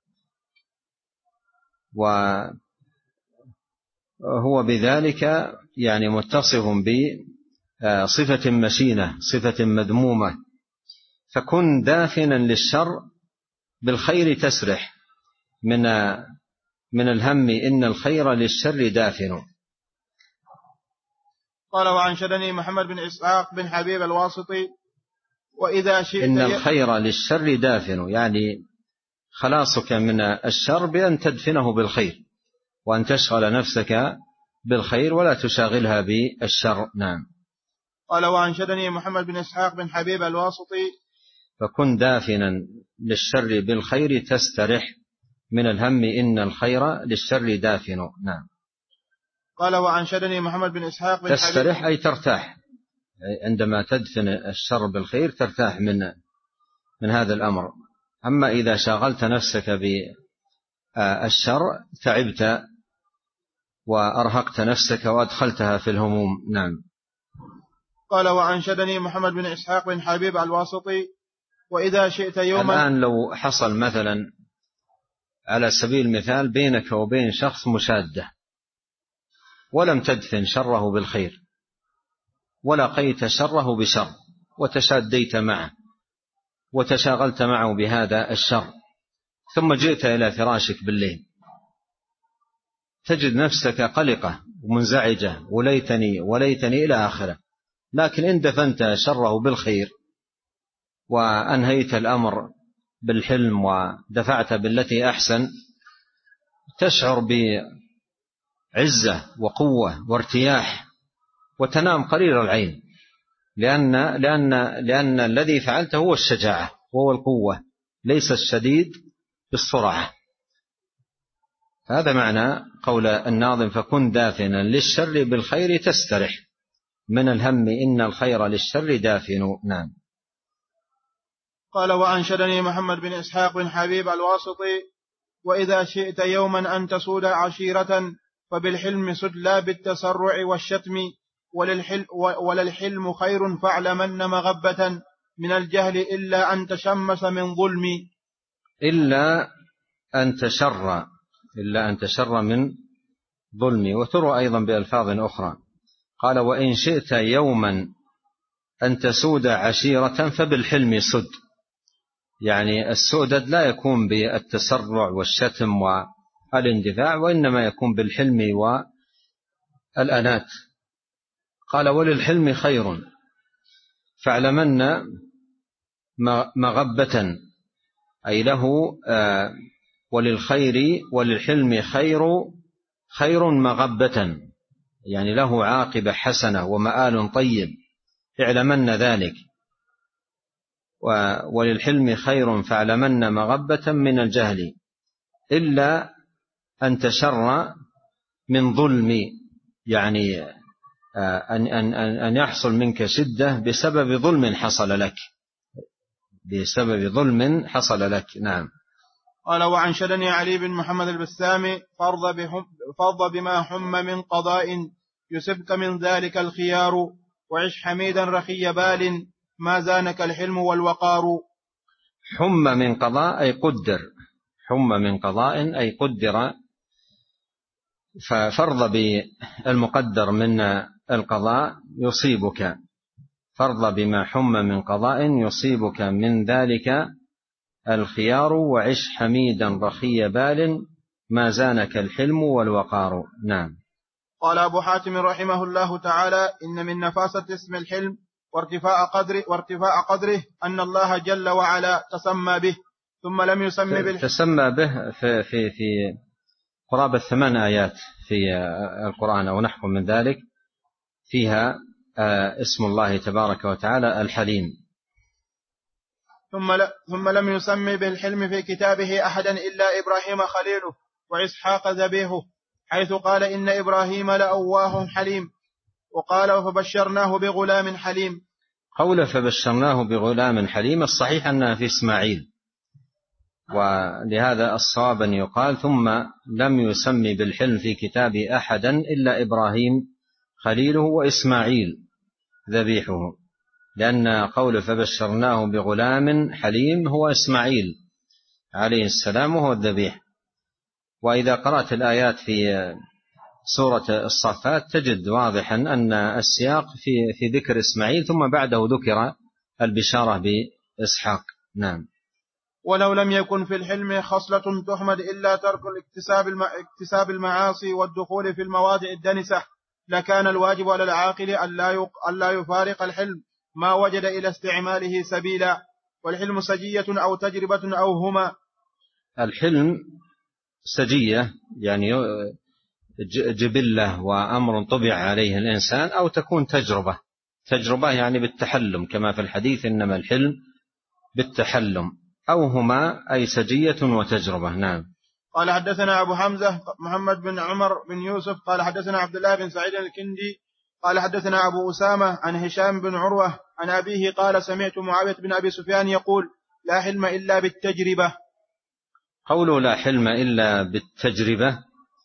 وهو بذلك يعني متصف بصفة مشينة، صفة مذمومة. فكن دافنا للشر بالخير تسرح، من من الهم إن الخير للشر دافن. قال: وعنشدني محمد بن إسحاق بن حبيب الواسطي: وإذا شئت إن الخير للشر دافن، يعني خلاصك من الشر بأن تدفنه بالخير، وأن تشغل نفسك بالخير ولا تشاغلها بالشر. نعم. قال: وعنشدني محمد بن إسحاق بن حبيب الواسطي: فكن دافنا للشر بالخير تسترح، من الهم إن الخير للشر دافن. نعم. قال: وعنشدني محمد بن إسحاق بن تسترح حبيب، أي ترتاح، عندما تدفن الشر بالخير ترتاح من من هذا الأمر. أما إذا شاغلت نفسك بالشر تعبت وأرهقت نفسك وأدخلتها في الهموم. نعم. قال: وعنشدني محمد بن إسحاق بن حبيب الواسطي: وإذا شئت يوما. الآن لو حصل مثلا على سبيل المثال بينك وبين شخص مشادة، ولم تدفن شره بالخير، ولقيت شره بشر، وتشاديت معه وتشاغلت معه بهذا الشر، ثم جئت إلى فراشك بالليل، تجد نفسك قلقة ومنزعجة وليتني وليتني إلى آخره. لكن إن دفنت شره بالخير وأنهيت الأمر بالحلم ودفعت بالتي أحسن، تشعر بعزة وقوة وارتياح، وتنام قرير العين، لأن, لأن, لأن الذي فعلته هو الشجاعة وهو القوة، ليس الشديد بالسرعة. هذا معنى قول الناظم: فكن دافنا للشر بالخير تسترح، من الهم إن الخير للشر دافن. نعم. قال: وأنشدني محمد بن إسحاق بن حبيب الواسطي: وإذا شئت يوما أن تسود عشيرة فبالحلم سد لا بالتسرع والشتم، وللحلم, وللحلم خير فاعلمن مغبة من الجهل إلا أن تشمس من ظلم. إلا أن تشر إلا أن تشر من ظلم، وتروى أيضا بألفاظ أخرى. قال: وإن شئت يوما أن تسود عشيرة فبالحلم سد، يعني السؤدد لا يكون بالتسرع والشتم والاندفاع، وإنما يكون بالحلم والأنات. قال: وللحلم خير فاعلمن مغبة، أي له وللخير وللحلم خير خير مغبة، يعني له عاقبة حسنة ومآل طيب، اعلمن ذلك. وللحلم خير فاعلمن مغبة من الجهل إلا أن تشر من ظلم، يعني أن, أن, أن يحصل منك شدة بسبب ظلم حصل لك بسبب ظلم حصل لك. نعم. قال: وأنشدني علي بن محمد البسامي: فرض بما حم من قضاء يسبك من ذلك الخيار، وعش حميدا رخي بال ما زانك الحلم والوقار. حم من قضاء أي قدر، حم من قضاء أي قدر، ففرض بالمقدر من القضاء يصيبك، فرض بما حم من قضاء يصيبك من ذلك الخيار، وعش حميدا رخي بال ما زانك الحلم والوقار. نعم. قال أبو حاتم رحمه الله تعالى: إن من نفاسة اسم الحلم وارتفاع قدره, وارتفاع قدره أن الله جل وعلا تسمى به ثم لم يسمى بالحلم. تسمى به في, في, في قرابة ثمان آيات في القرآن أو نحو من ذلك، فيها اسم الله تبارك وتعالى الحليم. ثم, ثم لم يسمي بالحلم في كتابه أحدا إلا إبراهيم خليله وإسحاق ذبيحه، حيث قال: إن إبراهيم لأواه حليم، وقال: فبشرناه بغلام حليم. قوله فبشرناه بغلام حليم الصحيح أنها في إسماعيل، ولهذا الصواب أن يقال ثم لم يسمي بالحلم في كتابه أحدا إلا إبراهيم خليله وإسماعيل ذبيحه، لأن قوله فبشرناه بغلام حليم هو إسماعيل عليه السلام وهو الذبيح. وإذا قرأت الآيات في سورة الصفات تجد واضحا أن السياق في, في ذكر إسماعيل ثم بعده ذكر البشارة بإسحاق. نعم. ولو لم يكن في الحلم خصلة تحمد إلا ترك اكتساب المعاصي والدخول في المواضع الدنسة، لكان الواجب على العاقل ألا يفارق الحلم ما وجد إلى استعماله سبيلا. والحلم سجية أو تجربة أو هما. الحلم سجية يعني جبلة وأمر طبع عليه الإنسان، أو تكون تجربة، تجربة يعني بالتحلم كما في الحديث إنما الحلم بالتحلم، أو هما أي سجية وتجربة. نعم. قال: حدثنا أبو حمزة محمد بن عمر بن يوسف قال حدثنا عبد الله بن سعيد الكندي قال حدثنا أبو أسامة عن هشام بن عروة عن أبيه قال: سمعت معاوية بن أبي سفيان يقول: لا حلم إلا بالتجربة. قوله لا حلم إلا بالتجربة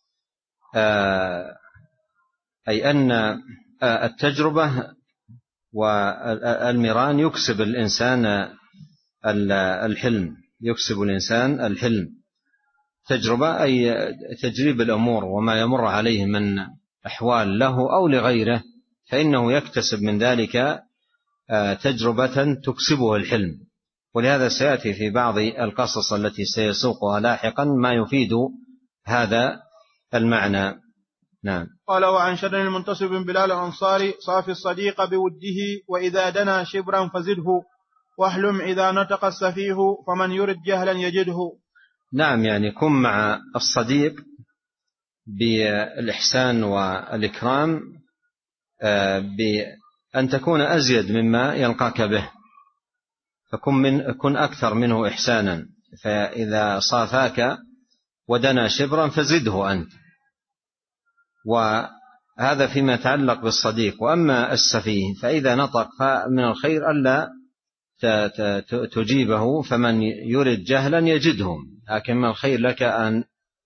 أي أن التجربة والمران يكسب الإنسان الحلم، يكسب الإنسان الحلم. تجربة أي تجريب الأمور وما يمر عليه من أحوال له أو لغيره، فإنه يكتسب من ذلك تجربة تكسبه الحلم. ولهذا سيأتي في بعض القصص التي سيسوقها لاحقا ما يفيد هذا المعنى. نعم. قال: وأنشدني المنتصر بن بلال الأنصاري: صافي الصديق بوده وإذا دنا شبرا فزده، واحلم إذا نطق السفيه فمن يرد جهلا يجده. نعم، يعني كن مع الصديق بالإحسان والإكرام بأن تكون أزيد مما يلقاك به، فكن من كن أكثر منه إحسانا، فإذا صافاك ودنا شبرا فزده أنت، وهذا فيما يتعلق بالصديق. وأما السفيه فإذا نطق فمن الخير ألا تجيبه، فمن يرد جهلا يجده، لكن من الخير لك أن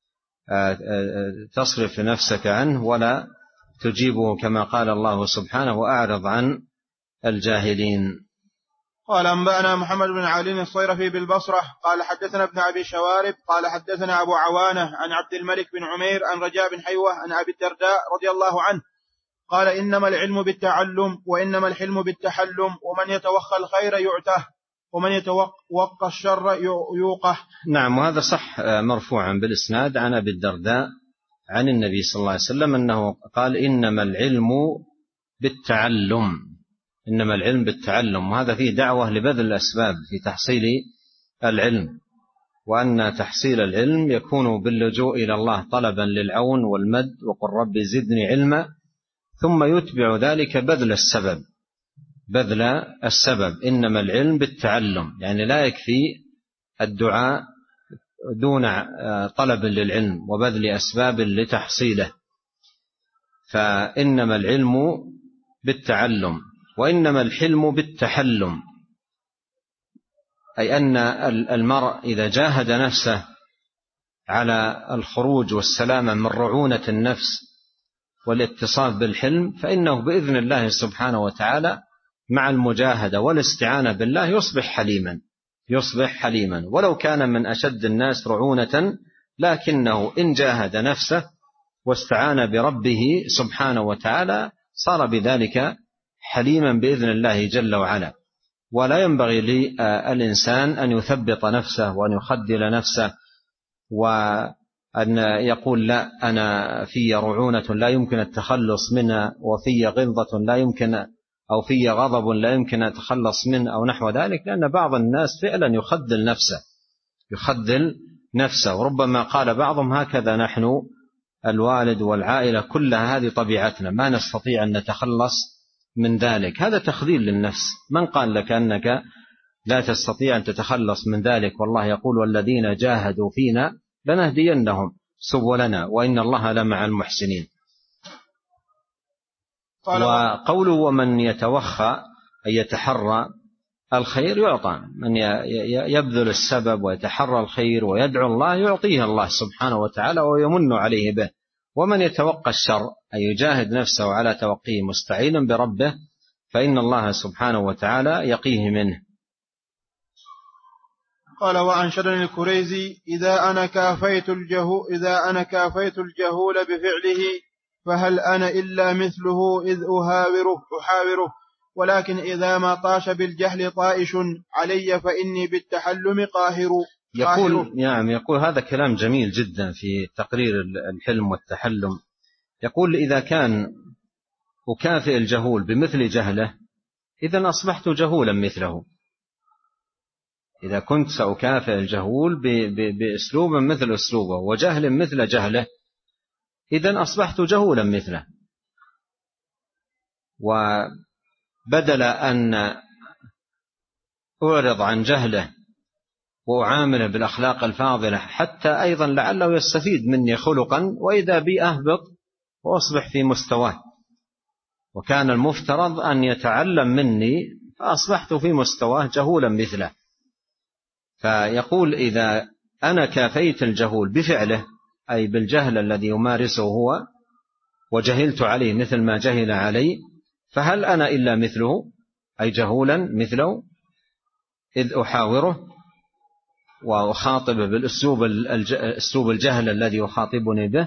تصرف نفسك عنه ولا تجيبه، كما قال الله سبحانه: وأعرض عن الجاهلين. قال أنبأنا محمد بن علي الصيرفي بالبصرة قال حدثنا ابن أبي شوارب قال حدثنا أبو عوانة عن عبد الملك بن عمير عن رجاء بن حيوة عن أبي الدرداء رضي الله عنه قال: إنما العلم بالتعلم وإنما الحلم بالتحلم، ومن يتوخى الخير يعته ومن يتوقى الشر يوقه. نعم، وهذا صح مرفوعا بالإسناد عن أبي الدرداء عن النبي صلى الله عليه وسلم أنه قال: إنما العلم بالتعلم، إنما العلم بالتعلم. وهذا فيه دعوة لبذل الأسباب في تحصيل العلم، وأن تحصيل العلم يكون باللجوء إلى الله طلبا للعون والمد، وقل رب زدني علما، ثم يتبع ذلك بذل السبب بذل السبب إنما العلم بالتعلم، يعني لا يكفي الدعاء دون طلب للعلم وبذل أسباب لتحصيله، فإنما العلم بالتعلم. وإنما الحلم بالتحلم، أي أن المرء إذا جاهد نفسه على الخروج والسلامة من رعونة النفس والاتصاف بالحلم، فإنه بإذن الله سبحانه وتعالى مع المجاهدة والاستعانة بالله يصبح حليما يصبح حليما ولو كان من أشد الناس رعونة، لكنه إن جاهد نفسه واستعان بربه سبحانه وتعالى صار بذلك حليما بإذن الله جل وعلا. ولا ينبغي للإنسان أن يثبط نفسه وأن يخدل نفسه وأن يقول: لا، أنا في رعونة لا يمكن التخلص منها، وفي غلظة لا يمكن، أو في غضب لا يمكن أتخلص منه، أو نحو ذلك. لأن بعض الناس فعلا يخدل نفسه يخدل نفسه وربما قال بعضهم: هكذا نحن الوالد والعائلة كلها، هذه طبيعتنا، ما نستطيع أن نتخلص من ذلك. هذا تخذيل للنفس. من قال لك أنك لا تستطيع أن تتخلص من ذلك؟ والله يقول: والذين جاهدوا فينا لنهدينهم سبلنا وإن الله لمع المحسنين. وقوله: ومن يتوخى أي يتحرى الخير يعطى، من يبذل السبب ويتحرى الخير ويدعو الله يعطيه الله سبحانه وتعالى ويمن عليه به. ومن يتوقى الشر أي يجاهد نفسه على توقيه مستعينا بربه، فإن الله سبحانه وتعالى يقيه منه. قال: وأنشدني الكريزي: إذا أنا كافيت الجهول إذا أنا كافيت الجهول بفعله فهل أنا إلا مثله إذ أهاوره أحاوره، ولكن إذا ما طاش بالجهل طائش علي فإني بالتحلم قاهر. يقول نعم يقول هذا كلام جميل جدا في تقرير الحلم والتحلم. يقول: إذا كان أكافئ الجهول بمثل جهله إذن أصبحت جهولا مثله. إذا كنت سأكافئ الجهول بأسلوب مثل أسلوبه وجهل مثل جهله إذن أصبحت جهولا مثله. وبدل أن أعرض عن جهله وأعامله بالأخلاق الفاضلة حتى أيضا لعله يستفيد مني خلقا، وإذا بي أهبط وأصبح في مستواه، وكان المفترض أن يتعلم مني فأصبحت في مستواه جهولا مثله. فيقول: إذا أنا كافيت الجهول بفعله أي بالجهل الذي يمارسه هو وجهلت عليه مثل ما جهل علي، فهل أنا إلا مثله أي جهولا مثله إذ أحاوره وأخاطبه بالأسلوب أسلوب الجهل الذي يخاطبني به.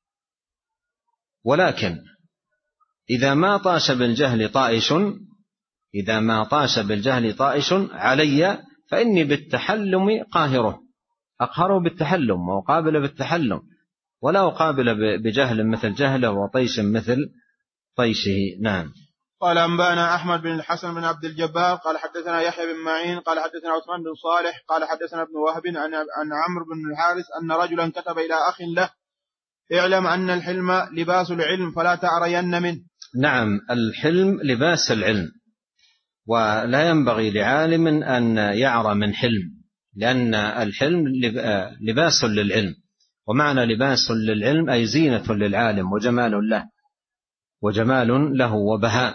ولكن إذا ما طاش بالجهل طائش إذا ما طاش بالجهل طائش علي فإني بالتحلم قاهره، أقهره بالتحلم وأقابله بالتحلم، ولا أقابله بجهل مثل جهله وطيش مثل طيشه. نعم. قال: أنبأنا أحمد بن الحسن بن عبد الجبار قال حدثنا يحيى بن معين قال حدثنا عثمان بن صالح قال حدثنا ابن وهب عن عن عمرو بن الحارث أن رجلا كتب إلى أخ له: اعلم أن الحلم لباس العلم فلا تعرين منه. نعم، الحلم لباس العلم، ولا ينبغي لعالم أن يعرى من حلم، لأن الحلم لباس للعلم، ومعنى لباس للعلم أي زينة للعالم وجمال له وجمال له وبهاء.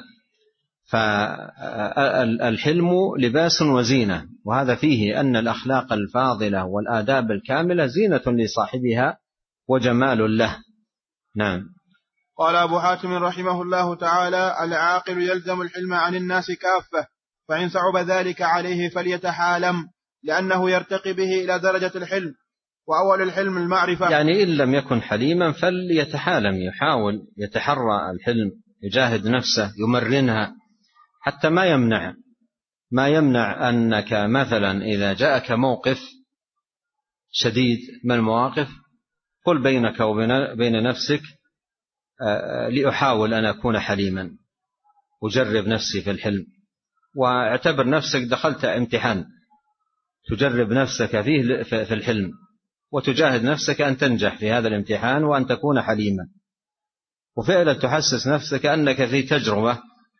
فالحلم لباس وزينة، وهذا فيه أن الأخلاق الفاضلة والآداب الكاملة زينة لصاحبها وجمال له. نعم. قال أبو حاتم رحمه الله تعالى: العاقل يلزم الحلم عن الناس كافة، فإن صعب ذلك عليه فليتحالم، لأنه يرتقي به إلى درجة الحلم، وأول الحلم المعرفة. يعني إن لم يكن حليما فليتحالم، يحاول يتحرى الحلم، يجاهد نفسه، يمرنها، حتى ما يمنع ما يمنع أنك مثلا إذا جاءك موقف شديد من المواقف قل بينك وبين نفسك لأحاول أن أكون حليما، أجرب نفسي في الحلم، واعتبر نفسك دخلت امتحان تجرب نفسك فيه في الحلم، وتجاهد نفسك أن تنجح في هذا الامتحان وأن تكون حليما، وفعلا تحسس نفسك أنك في تجربة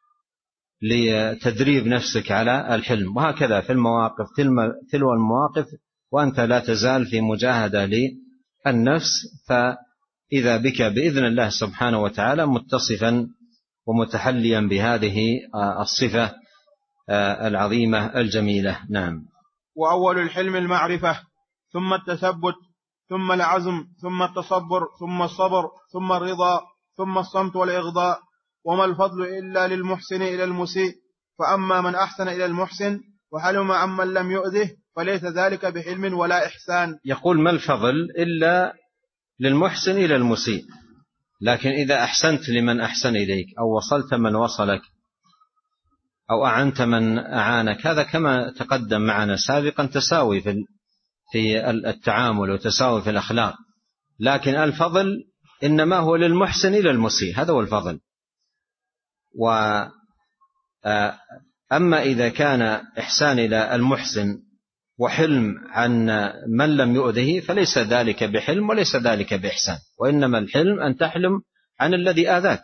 لتدريب نفسك على الحلم. وهكذا في المواقف تلو المواقف وأنت لا تزال في مجاهدة للنفس، فإذا بك بإذن الله سبحانه وتعالى متصفا ومتحليا بهذه الصفة العظيمة الجميلة. نعم. وأول الحلم المعرفة، ثم التثبت، ثم العزم، ثم التصبر، ثم الصبر، ثم الرضا، ثم الصمت والإغضاء. وما الفضل إلا للمحسن إلى المسيء، فأما من أحسن إلى المحسن وحلم عمن لم يؤذه فليس ذلك بحلم ولا إحسان. يقول: ما الفضل إلا للمحسن إلى المسيء، لكن إذا أحسنت لمن أحسن إليك، أو وصلت من وصلك، أو أعنت من أعانك، هذا كما تقدم معنا سابقا تساوي في التعامل وتساوي في الأخلاق. لكن الفضل إنما هو للمحسن إلى المسيء، هذا هو الفضل. وأما إذا كان إحسان إلى المحسن وحلم عن من لم يؤذه فليس ذلك بحلم وليس ذلك بإحسان، وإنما الحلم أن تحلم عن الذي آذاك،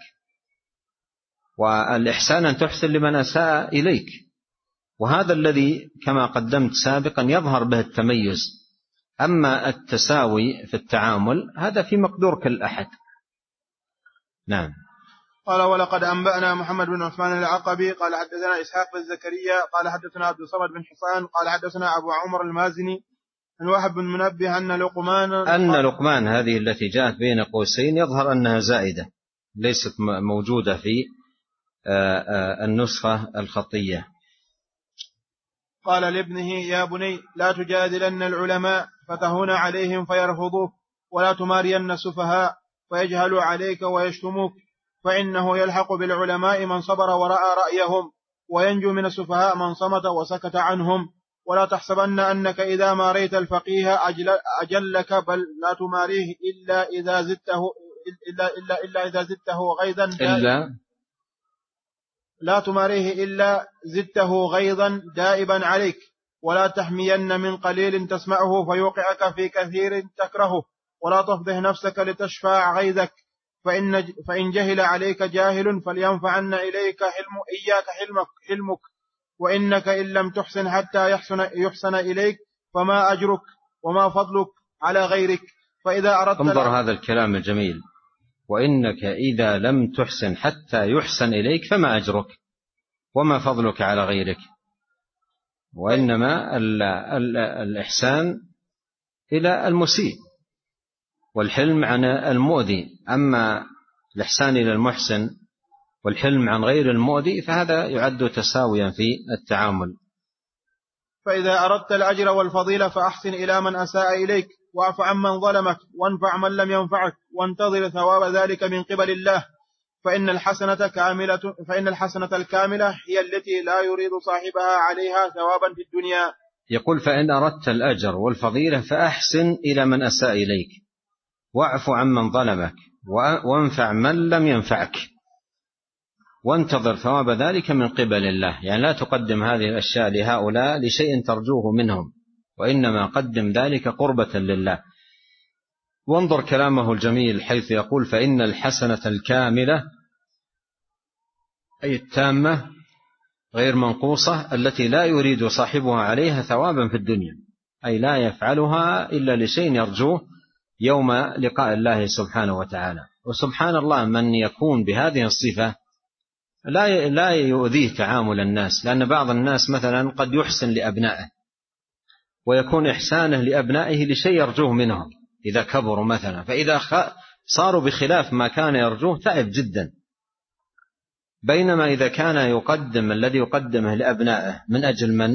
والإحسان أن تحسن لمن أساء إليك، وهذا الذي كما قدمت سابقا يظهر به التميز. أما التساوي في التعامل هذا في مقدورك الأحد. نعم. قال: ولقد أنبأنا محمد بن عثمان العقبي قال حدثنا إسحاق بن زكريا قال حدثنا عبد الصمد بن حصان قال حدثنا أبو عمر المازني عن وهب بن منبه أن لقمان أن لقمان هذه التي جاءت بين قوسين يظهر أنها زائدة، ليست موجودة في النسخة الخطية. قال لابنه: يا بني لا تجادلن العلماء فتهون عليهم فيرفضوك، ولا تمارين السفهاء فيجهلوا عليك ويشتموك، فإنه يلحق بالعلماء من صبر ورأى رأيهم، وينجو من السفهاء من صمت وسكت عنهم. ولا تحسبن أنك إذا ماريت الفقيه أجل أجلك، بل لا تماريه إلا إذا زدته إلا إلا إلا إذا زدته غيظا إلا لا تماريه إلا زدته غيظا دائبا عليك. ولا تحمين من قليل تسمعه فيوقعك في كثير تكرهه، ولا تفضح نفسك لتشفع غيظك، فإن فإن جهل عليك جاهل فلينفعن إليك حلم إياك حلمك حلمك وإنك إن لم تحسن حتى يحسن, يحسن إليك فما أجرك وما فضلك على غيرك. فإذا أردت انظر هذا الكلام الجميل: وإنك إذا لم تحسن حتى يحسن إليك فما أجرك وما فضلك على غيرك. وإنما ال ال الإحسان إلى المسيء والحلم عن المؤذي، أما الإحسان إلى المحسن والحلم عن غير المؤذي فهذا يعد تساويا في التعامل. فإذا أردت الأجر والفضيلة فأحسن إلى من أساء إليك، واعف عمن ظلمك، وانفع من لم ينفعك، وانتظر ثواب ذلك من قبل الله، فإن الحسنة كاملة فإن الحسنة الكاملة هي التي لا يريد صاحبها عليها ثوابا في الدنيا. يقول: فإن أردت الأجر والفضيلة فأحسن إلى من أساء إليك، واعف عمن ظلمك، وانفع من لم ينفعك، وانتظر ثواب ذلك من قبل الله. يعني لا تقدم هذه الأشياء لهؤلاء لشيء ترجوه منهم، وإنما قدم ذلك قربة لله. وانظر كلامه الجميل حيث يقول: فإن الحسنة الكاملة أي التامة غير منقوصة التي لا يريد صاحبها عليها ثوابا في الدنيا. أي لا يفعلها إلا لشيء يرجوه يوم لقاء الله سبحانه وتعالى. وسبحان الله من يكون بهذه الصفة لا لا يؤذيه تعامل الناس، لأن بعض الناس مثلا قد يحسن لأبنائه ويكون إحسانه لأبنائه لشيء يرجوه منهم إذا كبروا مثلا، فإذا صاروا بخلاف ما كان يرجوه تعب جدا. بينما إذا كان يقدم الذي يقدمه لأبنائه من أجل من؟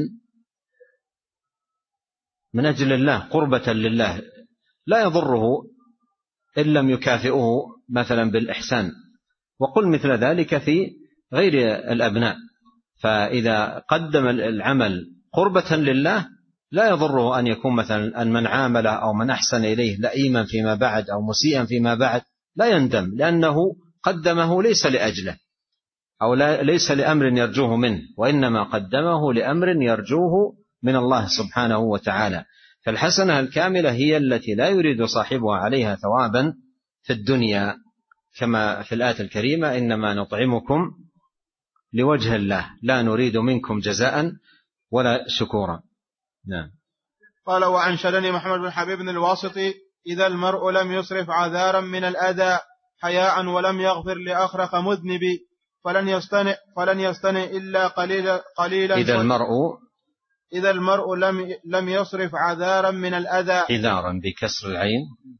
من أجل الله، قربة لله، لا يضره إن لم يكافئه مثلا بالإحسان. وقل مثل ذلك في غير الأبناء، فإذا قدم العمل قربة لله لا يضره أن يكون مثلا أن من عامله أو من أحسن إليه لئيما فيما بعد أو مسيئا فيما بعد لا يندم، لأنه قدمه ليس لأجله أو ليس لأمر يرجوه منه، وإنما قدمه لأمر يرجوه من الله سبحانه وتعالى. فالحسنة الكاملة هي التي لا يريد صاحبها عليها ثوابا في الدنيا، كما في الآية الكريمة: إنما نطعمكم لوجه الله لا نريد منكم جزاء ولا شكورا. نعم. قال: وأنشدني محمد بن حبيب الواسطي: إذا المرء لم يصرف عذارا من الأذى حياء ولم يغفر لأخرق مذنب فلن يستنئ فلن يستنئ إلا قليلا قليلا إذا المرء إذا المرء لم لم يصرف عذارا من الأذى عذارا بكسر العين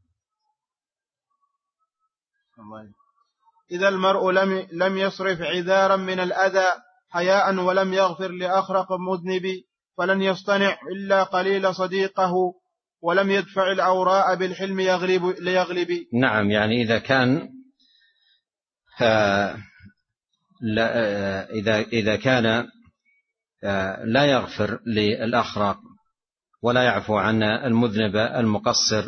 إذا المرء لم لم يصرف عذارا من الأذى حياء ولم يغفر لأخرق مذنب فلن يصطنع إلا قليل صديقه ولم يدفع العوراء بالحلم يغلب ليغلب. نعم، يعني إذا كان لا إذا إذا كان لا يغفر للأخرق ولا يعفو عن المذنب المقصر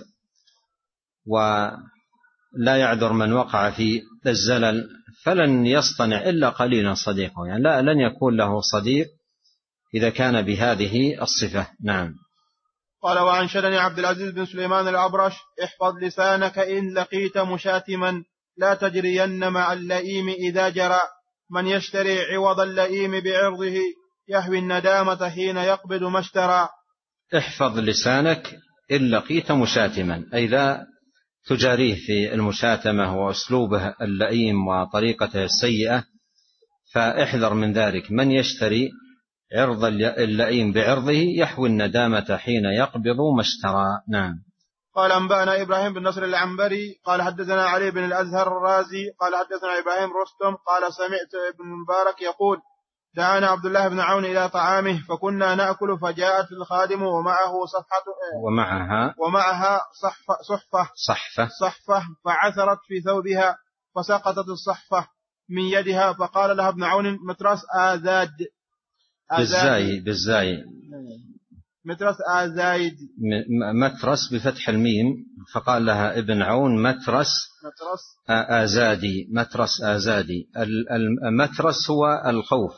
ولا يعذر من وقع في الزلل فلن يصطنع إلا قليلا صديقه، يعني لا لن يكون له صديق إذا كان بهذه الصفة. نعم. قال: وأنشدني عبد العزيز بن سليمان الأبرش: احفظ لسانك إن لقيت مشاتما لا تجرين مع اللئيم إذا جرى، من يشتري عوض اللئيم بعرضه يهوي الندامة حين يقبض ما اشترى. احفظ لسانك إن لقيت مشاتما، أي لا تجاريه في المشاتمة وأسلوبه اللئيم وطريقته السيئة، فاحذر من ذلك. من يشتري عرض اللئيم بعرضه يحوي الندامة حين يقبض ما اشترى. نعم. قال: أنبأنا إبراهيم بن نصر العنبري قال حدثنا علي بن الأزهر الرازي قال حدثنا إبراهيم رستم قال سمعت ابن المبارك يقول: دعانا عبد الله بن عون إلى طعامه فكنا نأكل فجاءت الخادم ومعه صفحة ومعها ومعها صحفة صحفة صحفة صحفة فعثرت في ثوبها فسقطت الصحفة من يدها فقال لها ابن عون: مترس آزاد بالزاي بالزاي مترس آزايد مترس بفتح الميم، فقال لها ابن عون: مترس مترس آزادي مترس آزادي. المترس هو الخوف،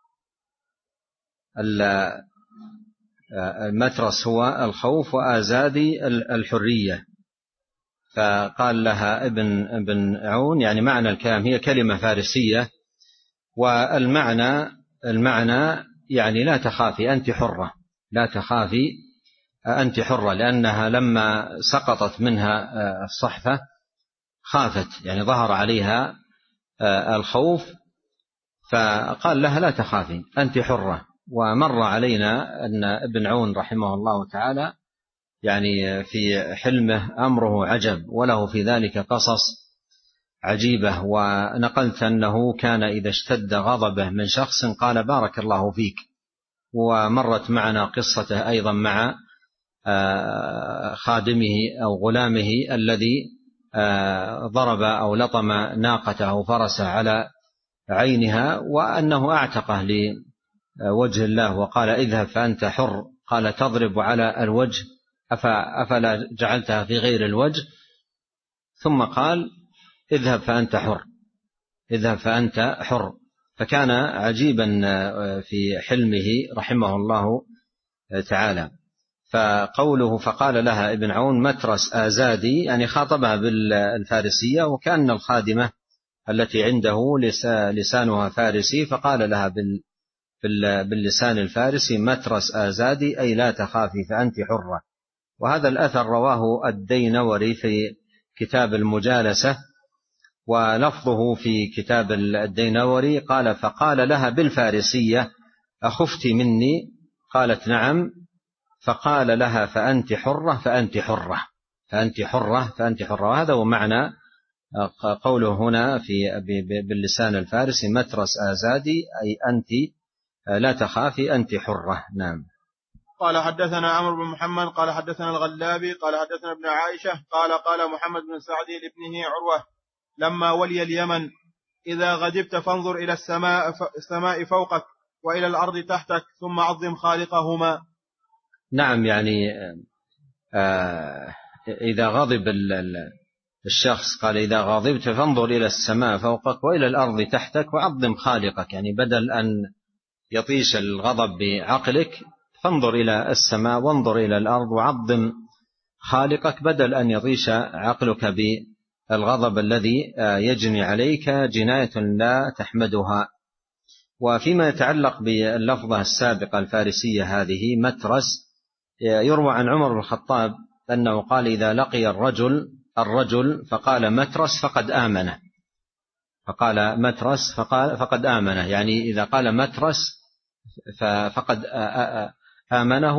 المترس هو الخوف وآزادي الحرية. فقال لها ابن ابن عون، يعني معنى الكلام هي كلمة فارسية، والمعنى المعنى يعني لا تخافي أنت حرة، لا تخافي أنت حرة، لأنها لما سقطت منها الصحفة خافت، يعني ظهر عليها الخوف، فقال لها لا تخافي أنت حرة. ومر علينا أن ابن عون رحمه الله تعالى يعني في حلمه أمره عجب، وله في ذلك قصص عجيبة. ونقلت أنه كان إذا اشتد غضبه من شخص قال: بارك الله فيك. ومرت معنا قصته أيضا مع خادمه أو غلامه الذي ضرب أو لطم ناقته أو فرسه على عينها، وأنه أعتقه لوجه الله وقال: اذهب فأنت حر. قال: تضرب على الوجه أفلا جعلتها في غير الوجه؟ ثم قال: اذهب فأنت حر، اذهب فأنت حر. فكان عجيبا في حلمه رحمه الله تعالى. فقوله فقال لها ابن عون: مترس آزادي، يعني خاطبها بالفارسية، وكأن الخادمة التي عنده لسانها فارسي، فقال لها باللسان الفارسي مترس آزادي أي لا تخافي فأنت حرة. وهذا الأثر رواه الدينوري في كتاب المجالسة، ولفظه في كتاب الدينوري قال فقال لها بالفارسية أخفت مني؟ قالت نعم، فقال لها فأنت حرة فأنت حرة فأنت حرة فأنت حرة. وهذا هو معنى قوله هنا في باللسان الفارسي مترس آزادي أي أنت لا تخافي أنت حرة. نعم. قال حدثنا عمرو بن محمد قال حدثنا الغلابي قال حدثنا ابن عائشة قال قال محمد بن سعد لابنه عروة لما ولي اليمن إذا غضبت فانظر إلى السماء, السماء فوقك وإلى الأرض تحتك ثم عظم خالقهما. نعم، يعني آه إذا غضب الشخص قال إذا غضبت فانظر إلى السماء فوقك وإلى الأرض تحتك وعظم خالقك، يعني بدل أن يطيش الغضب بعقلك فانظر إلى السماء وانظر إلى الأرض وعظم خالقك، بدل أن يطيش عقلك بالغضب الذي يجني عليك جناية لا تحمدها. وفيما يتعلق باللفظة السابقة الفارسية هذه مترس، يروى عن عمر بن الخطاب أنه قال إذا لقي الرجل الرجل فقال مترس فقد آمنه فقال مترس فقال فقد آمنه، يعني إذا قال مترس فقد آمنه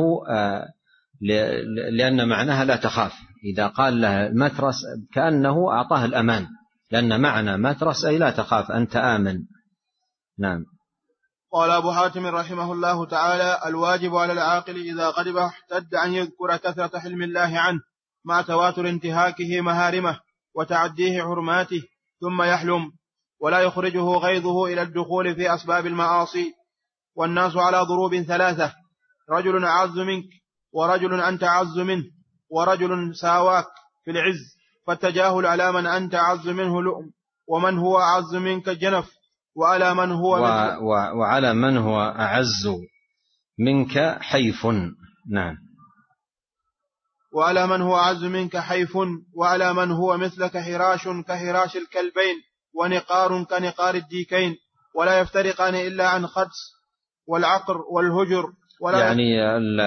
لأن معناها لا تخاف. إذا قال له مترس كأنه أعطاه الأمان، لأن معنى مترس أي لا تخاف أنت آمن. نعم. قال أبو حاتم رحمه الله تعالى الواجب على العاقل إذا غضب احتد أن يذكر كثرة حلم الله عنه مع تواتر انتهاكه مهارمه وتعديه حرماته ثم يحلم، ولا يخرجه غيظه إلى الدخول في أسباب المعاصي. والناس على ضروب ثلاثة: رجل أعز منك، ورجل أنت أعز منه، ورجل ساواك في العز، فالتجاهل على من أنت أعز منه لؤم، ومن هو أعز منك جنف، وعلى من هو و... و... وعلى من هو أعز منك حيف. نعم. وعلى من هو أعز منك حيف، وعلى من هو مثلك حراش كحراش الكلبين، ونقار كنقار الديكين، ولا يفترقان إلا عن خدس والعقر والهجر. ولا يعني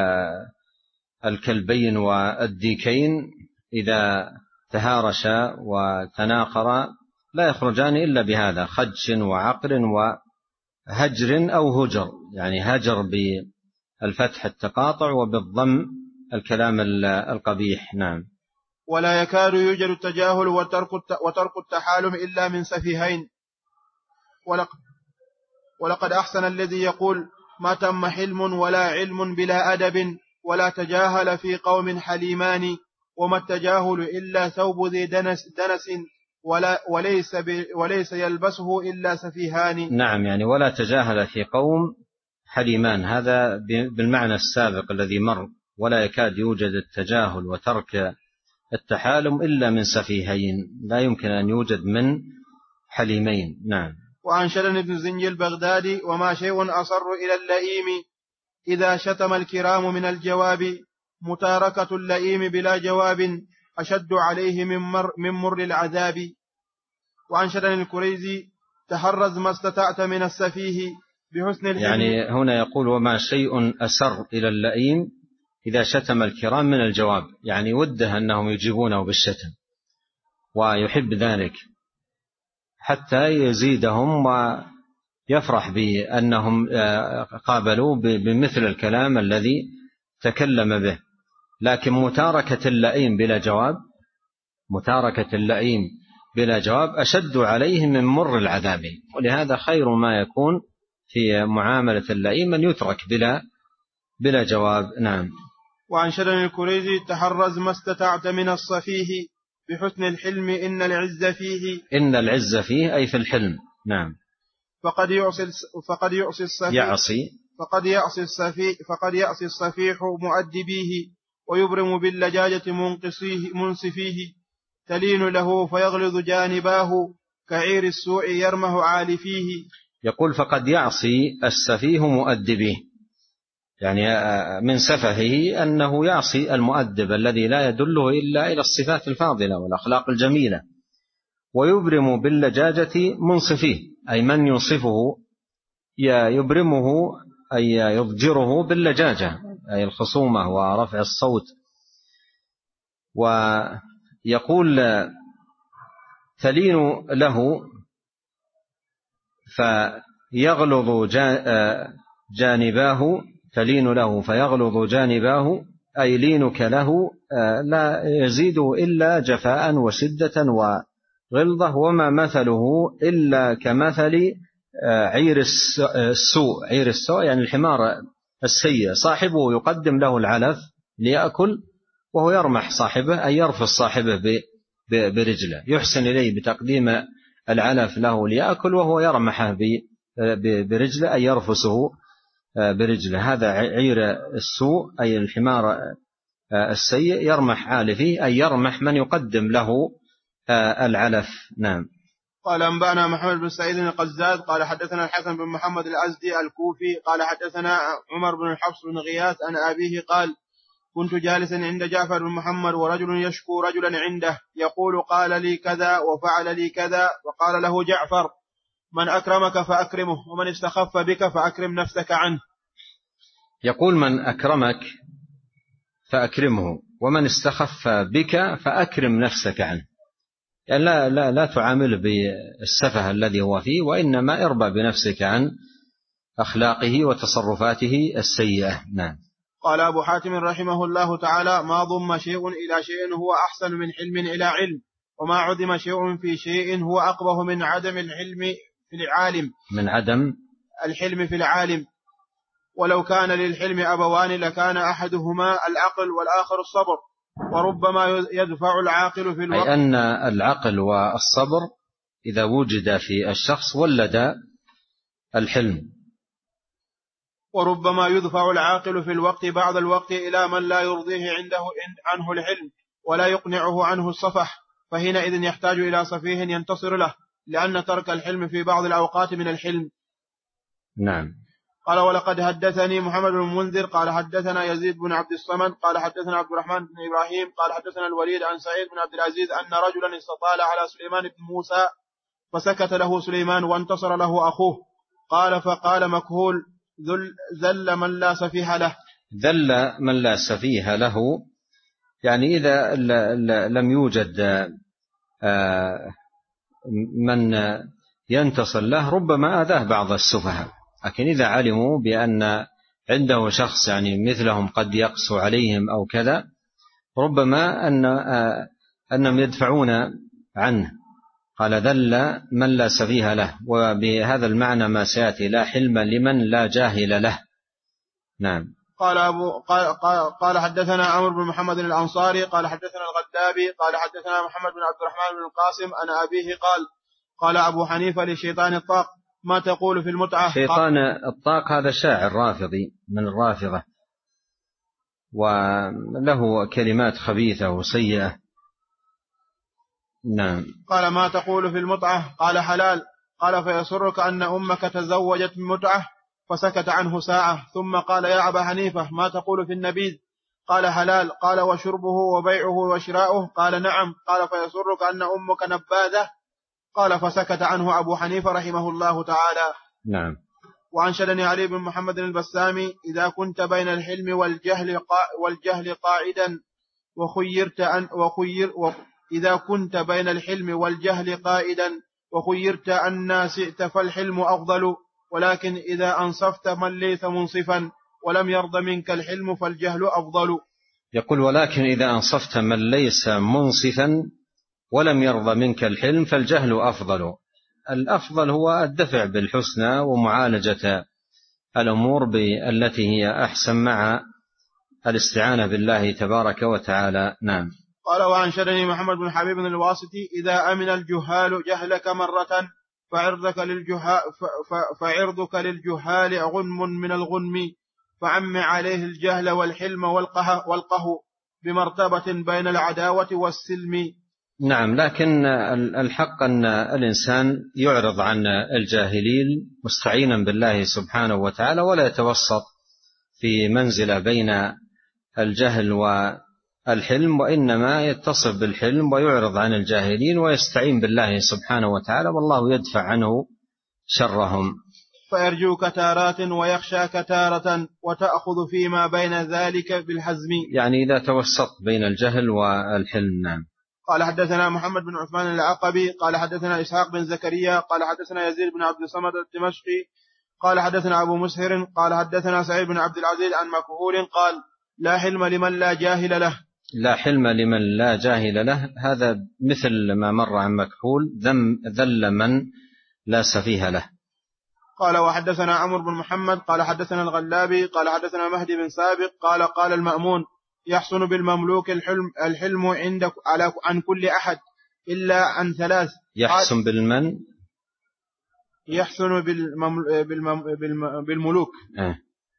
الكلبين والديكين إذا تهارشا وتناقرا لا يخرجان إلا بهذا: خدش وعقر وهجر أو هجر، يعني هجر بالفتح التقاطع وبالضم الكلام القبيح. نعم. ولا يكاد يوجد التجاهل وترك التحالم إلا من سفيهين. ولقد, ولقد أحسن الذي يقول ما تم حلم ولا علم بلا أدب، ولا تجاهل في قوم حليمان، وما التجاهل إلا ثوب ذي دنس, دنس ولا وليس, وليس يلبسه إلا سفيهان. نعم، يعني ولا تجاهل في قوم حليمان، هذا بالمعنى السابق الذي مر، ولا يكاد يوجد التجاهل وترك التحالم إلا من سفيهين، لا يمكن أن يوجد من حليمين. نعم. وأنشدني ابن زنجي البغدادي وما شيء أصر إلى اللئيم إذا شتم الكرام من الجواب، متاركة اللئيم بلا جواب أشد عليه من مر, من مر العذاب. وأنشدني الكريزي تحرز ما استطعت من السفيه بحسن الحلم. يعني هنا يقول وما شيء أسر إلى اللئيم إذا شتم الكرام من الجواب، يعني وده أنهم يجيبونه بالشتم ويحب ذلك حتى يزيدهم ويفرح بأنهم قابلوا بمثل الكلام الذي تكلم به. لكن متاركة اللئيم بلا جواب متاركة اللئيم بلا جواب أشد عليه من مر العذاب، ولهذا خير ما يكون في معاملة اللئيم أن يترك بلا بلا جواب. نعم. وعن شدن الكريزي تحرز ما استطعت من الصفيه بحسن الحلم إن العز فيه. إن العز فيه أي في الحلم. نعم. فقد يعصي فقد يعصي الصفيح يعصي فقد يعصي الصفيح فقد يعصي الصفيح مؤدبيه، ويبرم باللجاجة منقصيه منصفيه، تلين له فيغلظ جانباه كعير السوء يرمه عالفيه. يقول فقد يعصي السفيه مؤدبيه، يعني من سفهه أنه يعصي المؤدب الذي لا يدله إلا إلى الصفات الفاضلة والأخلاق الجميلة. ويبرم باللجاجة منصفيه، أي من ينصفه يبرمه أي يضجره باللجاجة، أي الخصومة ورفع الصوت. ويقول تلين له فيغلظ جانباه، تلين له فيغلظ جانباه، أي لينك له لا يزيده إلا جفاء وشدة وغلظة، وما مثله إلا كمثل عير السوء. عير السوء يعني الحمار السيء، صاحبه يقدم له العلف ليأكل وهو يرمح صاحبه، أي يرفس صاحبه برجله، يحسن إليه بتقديم العلف له ليأكل وهو يرمحه برجله، أي يرفسه برجله. هذا عير السوء، أي الحمار السيء، يرمح عالفه، أي يرمح من يقدم له العلف. نعم. قال أنبأنا محمد بن سعيد القزاز قال حدثنا الحسن بن محمد الأزدي الكوفي قال حدثنا عمر بن الحفص بن غياث عن أبيه قال كنت جالسا عند جعفر بن محمد ورجل يشكو رجلا عنده يقول قال لي كذا وفعل لي كذا، وقال له جعفر من أكرمك فأكرمه ومن استخف بك فأكرم نفسك عنه. يقول من أكرمك فأكرمه ومن استخف بك فأكرم نفسك عنه، يعني لا, لا, لا تعامله بالسفه الذي هو فيه، وإنما ارضى بنفسك عن أخلاقه وتصرفاته السيئة. نعم. قال أبو حاتم رحمه الله تعالى ما ضم شيء إلى شيء هو أحسن من حلم إلى علم، وما عدم شيء في شيء هو أقبح من عدم الحلم في العالم من عدم الحلم في العالم. ولو كان للحلم أبوان لكان أحدهما العقل والآخر الصبر، وربما يدفع العاقل في الوقت، أي أن العقل والصبر إذا وجد في الشخص ولد الحلم. وربما يدفع العاقل في الوقت بعض الوقت إلى من لا يرضيه عنده عنه الحلم ولا يقنعه عنه الصفح، فحينئذ يحتاج إلى صفيه ينتصر له، لأن ترك الحلم في بعض الأوقات من الحلم. نعم. قال ولقد حدثني محمد بن المنذر قال حدثنا يزيد بن عبد الصمد قال حدثنا عبد الرحمن بن إبراهيم قال حدثنا الوليد عن سعيد بن عبد العزيز أن رجلا استطال على سليمان بن موسى فسكت له سليمان وانتصر له أخوه. قال فقال مكهول ذل من لا سفيه له. ذل من لا سفيه له، يعني إذا لم يوجد من ينتصر له ربما أذاه بعض السفهاء، لكن إذا علموا بأن عنده شخص يعني مثلهم قد يقسو عليهم أو كذا، ربما أن أنهم يدفعون عنه. قال ذل من لا سفيه له، وبهذا المعنى ما سيأتي لا حلم لمن لا جاهل له. نعم. قال أبو قال, قال, قال حدثنا عمرو بن محمد الأنصاري قال حدثنا الغدابي قال حدثنا محمد بن عبد الرحمن بن القاسم أن أبيه قال قال أبو حنيفة لشيطان الطاق ما تقول في المتعة؟ شيطان الطاق هذا شاعر رافضي من الرافضة، وله كلمات خبيثة وسيئة. نعم. قال ما تقول في المتعة؟ قال حلال. قال فيسرك أن أمك تزوجت متعة؟ فسكت عنه ساعة ثم قال يا أبا حنيفة ما تقول في النبيذ؟ قال حلال. قال وشربه وبيعه وشراؤه؟ قال نعم. قال فيسرك أن أمك نباذة؟ قال فسكت عنه أبو حنيفة رحمه الله تعالى. نعم. وأنشدني علي بن محمد البسامي إذا كنت بين الحلم والجهل قا والجهل قائدا وخيرت أن وخير و إذا كنت بين الحلم والجهل قائدا وخيرت أن سئت فالحلم أفضل، ولكن إذا أنصفت من ليس منصفا ولم يرض منك الحلم فالجهل أفضل. يقول ولكن إذا أنصفت من ليس منصفا ولم يرضى منك الحلم فالجهل أفضل. الأفضل هو الدفع بالحسنى ومعالجة الأمور بالتي هي أحسن مع الاستعانة بالله تبارك وتعالى. نعم. قال وأنشدني محمد بن حبيب الواسطي إذا أمن الجهال جهلك مرة فعرضك للجهال, فعرضك للجهال غنم من الغنم فعم عليه الجهل والحلم والقه, والقه بمرتبة بين العداوة والسلم. نعم. لكن الحق أن الإنسان يعرض عن الجاهلين مستعينا بالله سبحانه وتعالى، ولا يتوسط في منزلة بين الجهل والحلم، وإنما يتصف بالحلم ويعرض عن الجاهلين ويستعين بالله سبحانه وتعالى، والله يدفع عنه شرهم. فيرجوك تارات ويخشاك تارة وتأخذ فيما بين ذلك بالحزم. يعني إذا توسط بين الجهل والحلم. نعم. قال حدثنا محمد بن عثمان العقبي قال حدثنا إسحاق بن زكريا قال حدثنا يزيد بن عبد الصمد الدمشقي قال حدثنا أبو مسهر قال حدثنا سعيد بن عبد العزيز عن مكهول قال لا حلم لمن لا جاهل له. لا حلم لمن لا جاهل له، هذا مثل ما مر عن مكهول، ذل من لا سفيه له. قال وحدثنا عمرو بن محمد قال حدثنا الغلابي قال حدثنا مهدي بن سابق قال قال المأمون يحسن بالمملوك الحلم, الحلم عندك على عن كل أحد إلا عن ثلاث. يحسن بالمن يحسن بالممل... بالمم... بالم... بالملوك أه.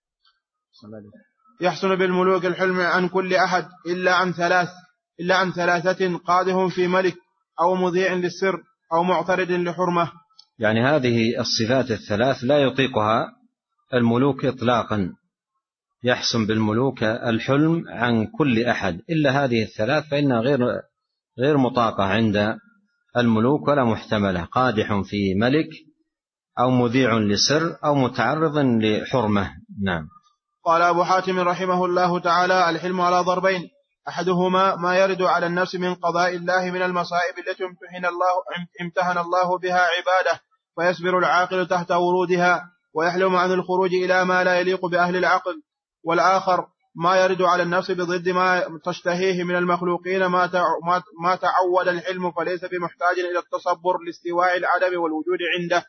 يحسن بالملوك الحلم عن كل أحد إلا عن ثلاث إلا عن ثلاثة قادهم في ملك أو مذيع للسر أو معترض لحرمة. يعني هذه الصفات الثلاث لا يطيقها الملوك إطلاقا. يحسن بالملوك الحلم عن كل أحد إلا هذه الثلاث، فإنها غير غير مطاقة عند الملوك ولا محتملة. قادح في ملك أو مذيع لسر أو متعرض لحرمة. نعم. قال أبو حاتم رحمه الله تعالى الحلم على ضربين، أحدهما ما يرد على النفس من قضاء الله من المصائب التي امتحن الله, امتحن الله بها عباده، فيصبر العاقل تحت ورودها ويحلم عن الخروج إلى ما لا يليق بأهل العقل. والآخر ما يرد على النفس بضد ما تشتهيه من المخلوقين ما تعود الحلم، فليس بمحتاج إلى التصبر لاستواء العدم والوجود عنده.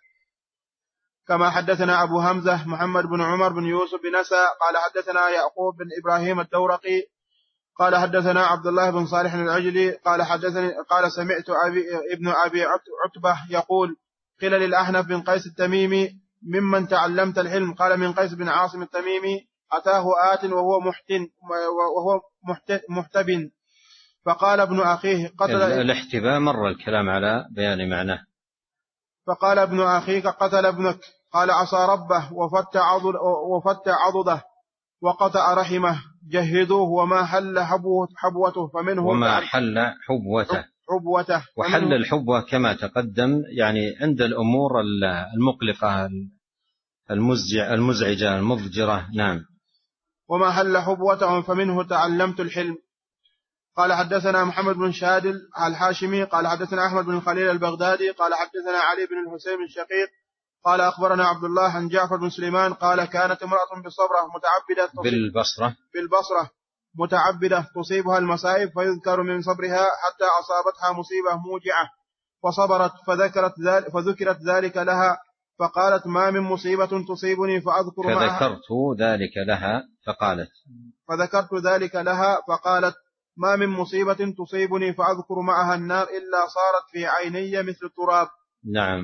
كما حدثنا أبو همزة محمد بن عمر بن يوسف بن نسى قال حدثنا يعقوب بن إبراهيم الدورقي قال حدثنا عبد الله بن صالح العجلي قال حدثني قال سمعت أبي ابن أبي عتبة يقول قيل للأحنف بن قيس التميمي ممن تعلمت الحلم؟ قال من قيس بن عاصم التميمي أتاه آت وهو محتن وهو محتبن فقال ابن أخيه قتل الاحتباء مر الكلام على بيان معناه. فقال ابن أخيك قتل ابنك، قال عصى ربه وفت عضد وفت عضده وقطع رحمه جهدوه وما حل حبوته فمنه وما حل حبوته حبوته وحل الحبوة كما تقدم يعني عند الأمور المقلقة المزعجة المزعجة المضجرة. نعم. وما حل حبوته فمنه تعلمت الحلم. قال حدثنا محمد بن شادل الحاشمي قال حدثنا أحمد بن خليل البغدادي قال حدثنا علي بن الحسين الشقيق قال أخبرنا عبد الله عن جعفر بن سليمان قال كانت امرأة بالصبرة متعبدة بالبصرة بالبصرة متعبدة تصيبها المصائب فيذكر من صبرها حتى أصابتها مصيبة موجعة فصبرت فذكرت ذلك, فذكرت ذلك لها فقالت ما من مصيبة تصيبني فأذكر معها فذكرت ذلك لها فقالت فذكرت ذلك لها فقالت ما من مصيبة تصيبني فأذكر معها النار إلا صارت في عيني مثل التراب. نعم.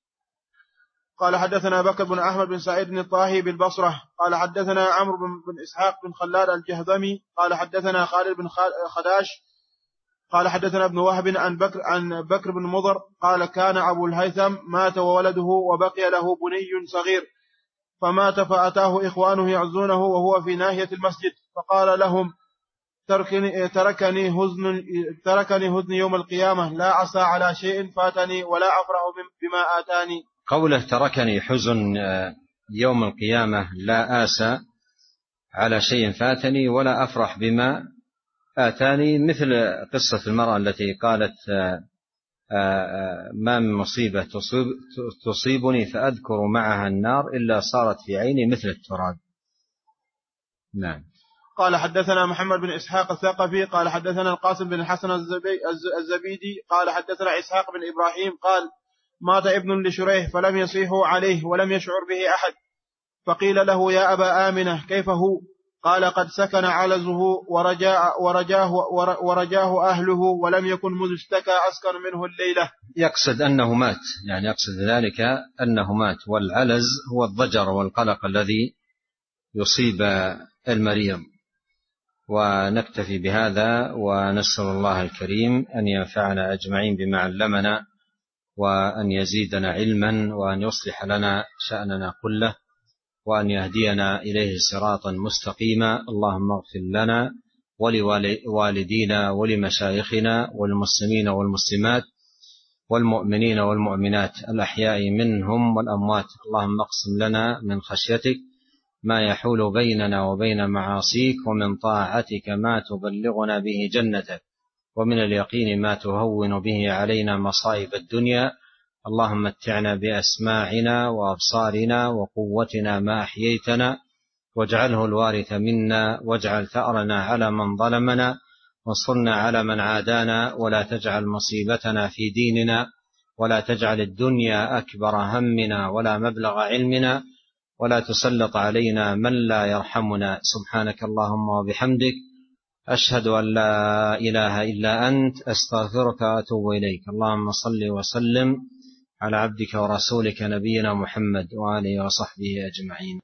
قال حدثنا بكر بن أحمد بن سعيد بن الطاهي بالبصرة قال حدثنا عمرو بن إسحاق بن خلاد الجهضمي قال حدثنا خالد بن خداش قال حدثنا ابن وهب عن بكر عن بكر بن مضر قال كان أبو الهيثم مات وولده وبقي له بني صغير فمات فأتاه إخوانه يعزونه وهو في ناحية المسجد فقال لهم تركني تركني هزن تركني هزن يوم القيامة لا عسى على شيء فاتني ولا أفرح بما آتاني. قوله تركني حزن يوم القيامة لا آسى على شيء فاتني ولا أفرح بما آتاني مثل قصة المرأة التي قالت ما من مصيبة تصيب تصيبني فأذكر معها النار إلا صارت في عيني مثل التراب. نعم. قال حدثنا محمد بن إسحاق الثقفي قال حدثنا القاسم بن الحسن الزبيدي قال حدثنا إسحاق بن إبراهيم قال مات ابن لشريح فلم يصيحوا عليه ولم يشعر به أحد فقيل له يا أبا آمنة كيف هو؟ قال قد سكن علزه ورجاه, ورجاه, ورجاه أهله ولم يكن مذ اشتكى أسكن منه الليلة. يقصد أنه مات، يعني يقصد ذلك أنه مات، والعلز هو الضجر والقلق الذي يصيب المريض. ونكتفي بهذا ونسأل الله الكريم أن ينفعنا أجمعين بما علمنا وأن يزيدنا علما وأن يصلح لنا شأننا كله وأن يهدينا إليه صراطا مستقيما. اللهم اغفر لنا ولوالدينا ولمشايخنا والمسلمين والمسلمات والمؤمنين والمؤمنات الأحياء منهم والأموات. اللهم اقسم لنا من خشيتك ما يحول بيننا وبين معاصيك، ومن طاعتك ما تبلغنا به جنتك، ومن اليقين ما تهون به علينا مصائب الدنيا. اللهم متعنا بأسماعنا وأبصارنا وقوتنا ما أحييتنا، واجعله الوارث منا، واجعل ثأرنا على من ظلمنا، وانصرنا على من عادانا، ولا تجعل مصيبتنا في ديننا، ولا تجعل الدنيا أكبر همنا ولا مبلغ علمنا، ولا تسلط علينا من لا يرحمنا. سبحانك اللهم وبحمدك، أشهد أن لا إله إلا أنت، أستغفرك وأتوب إليك. اللهم صل وسلم على عبدك ورسولك نبينا محمد وآله وصحبه أجمعين.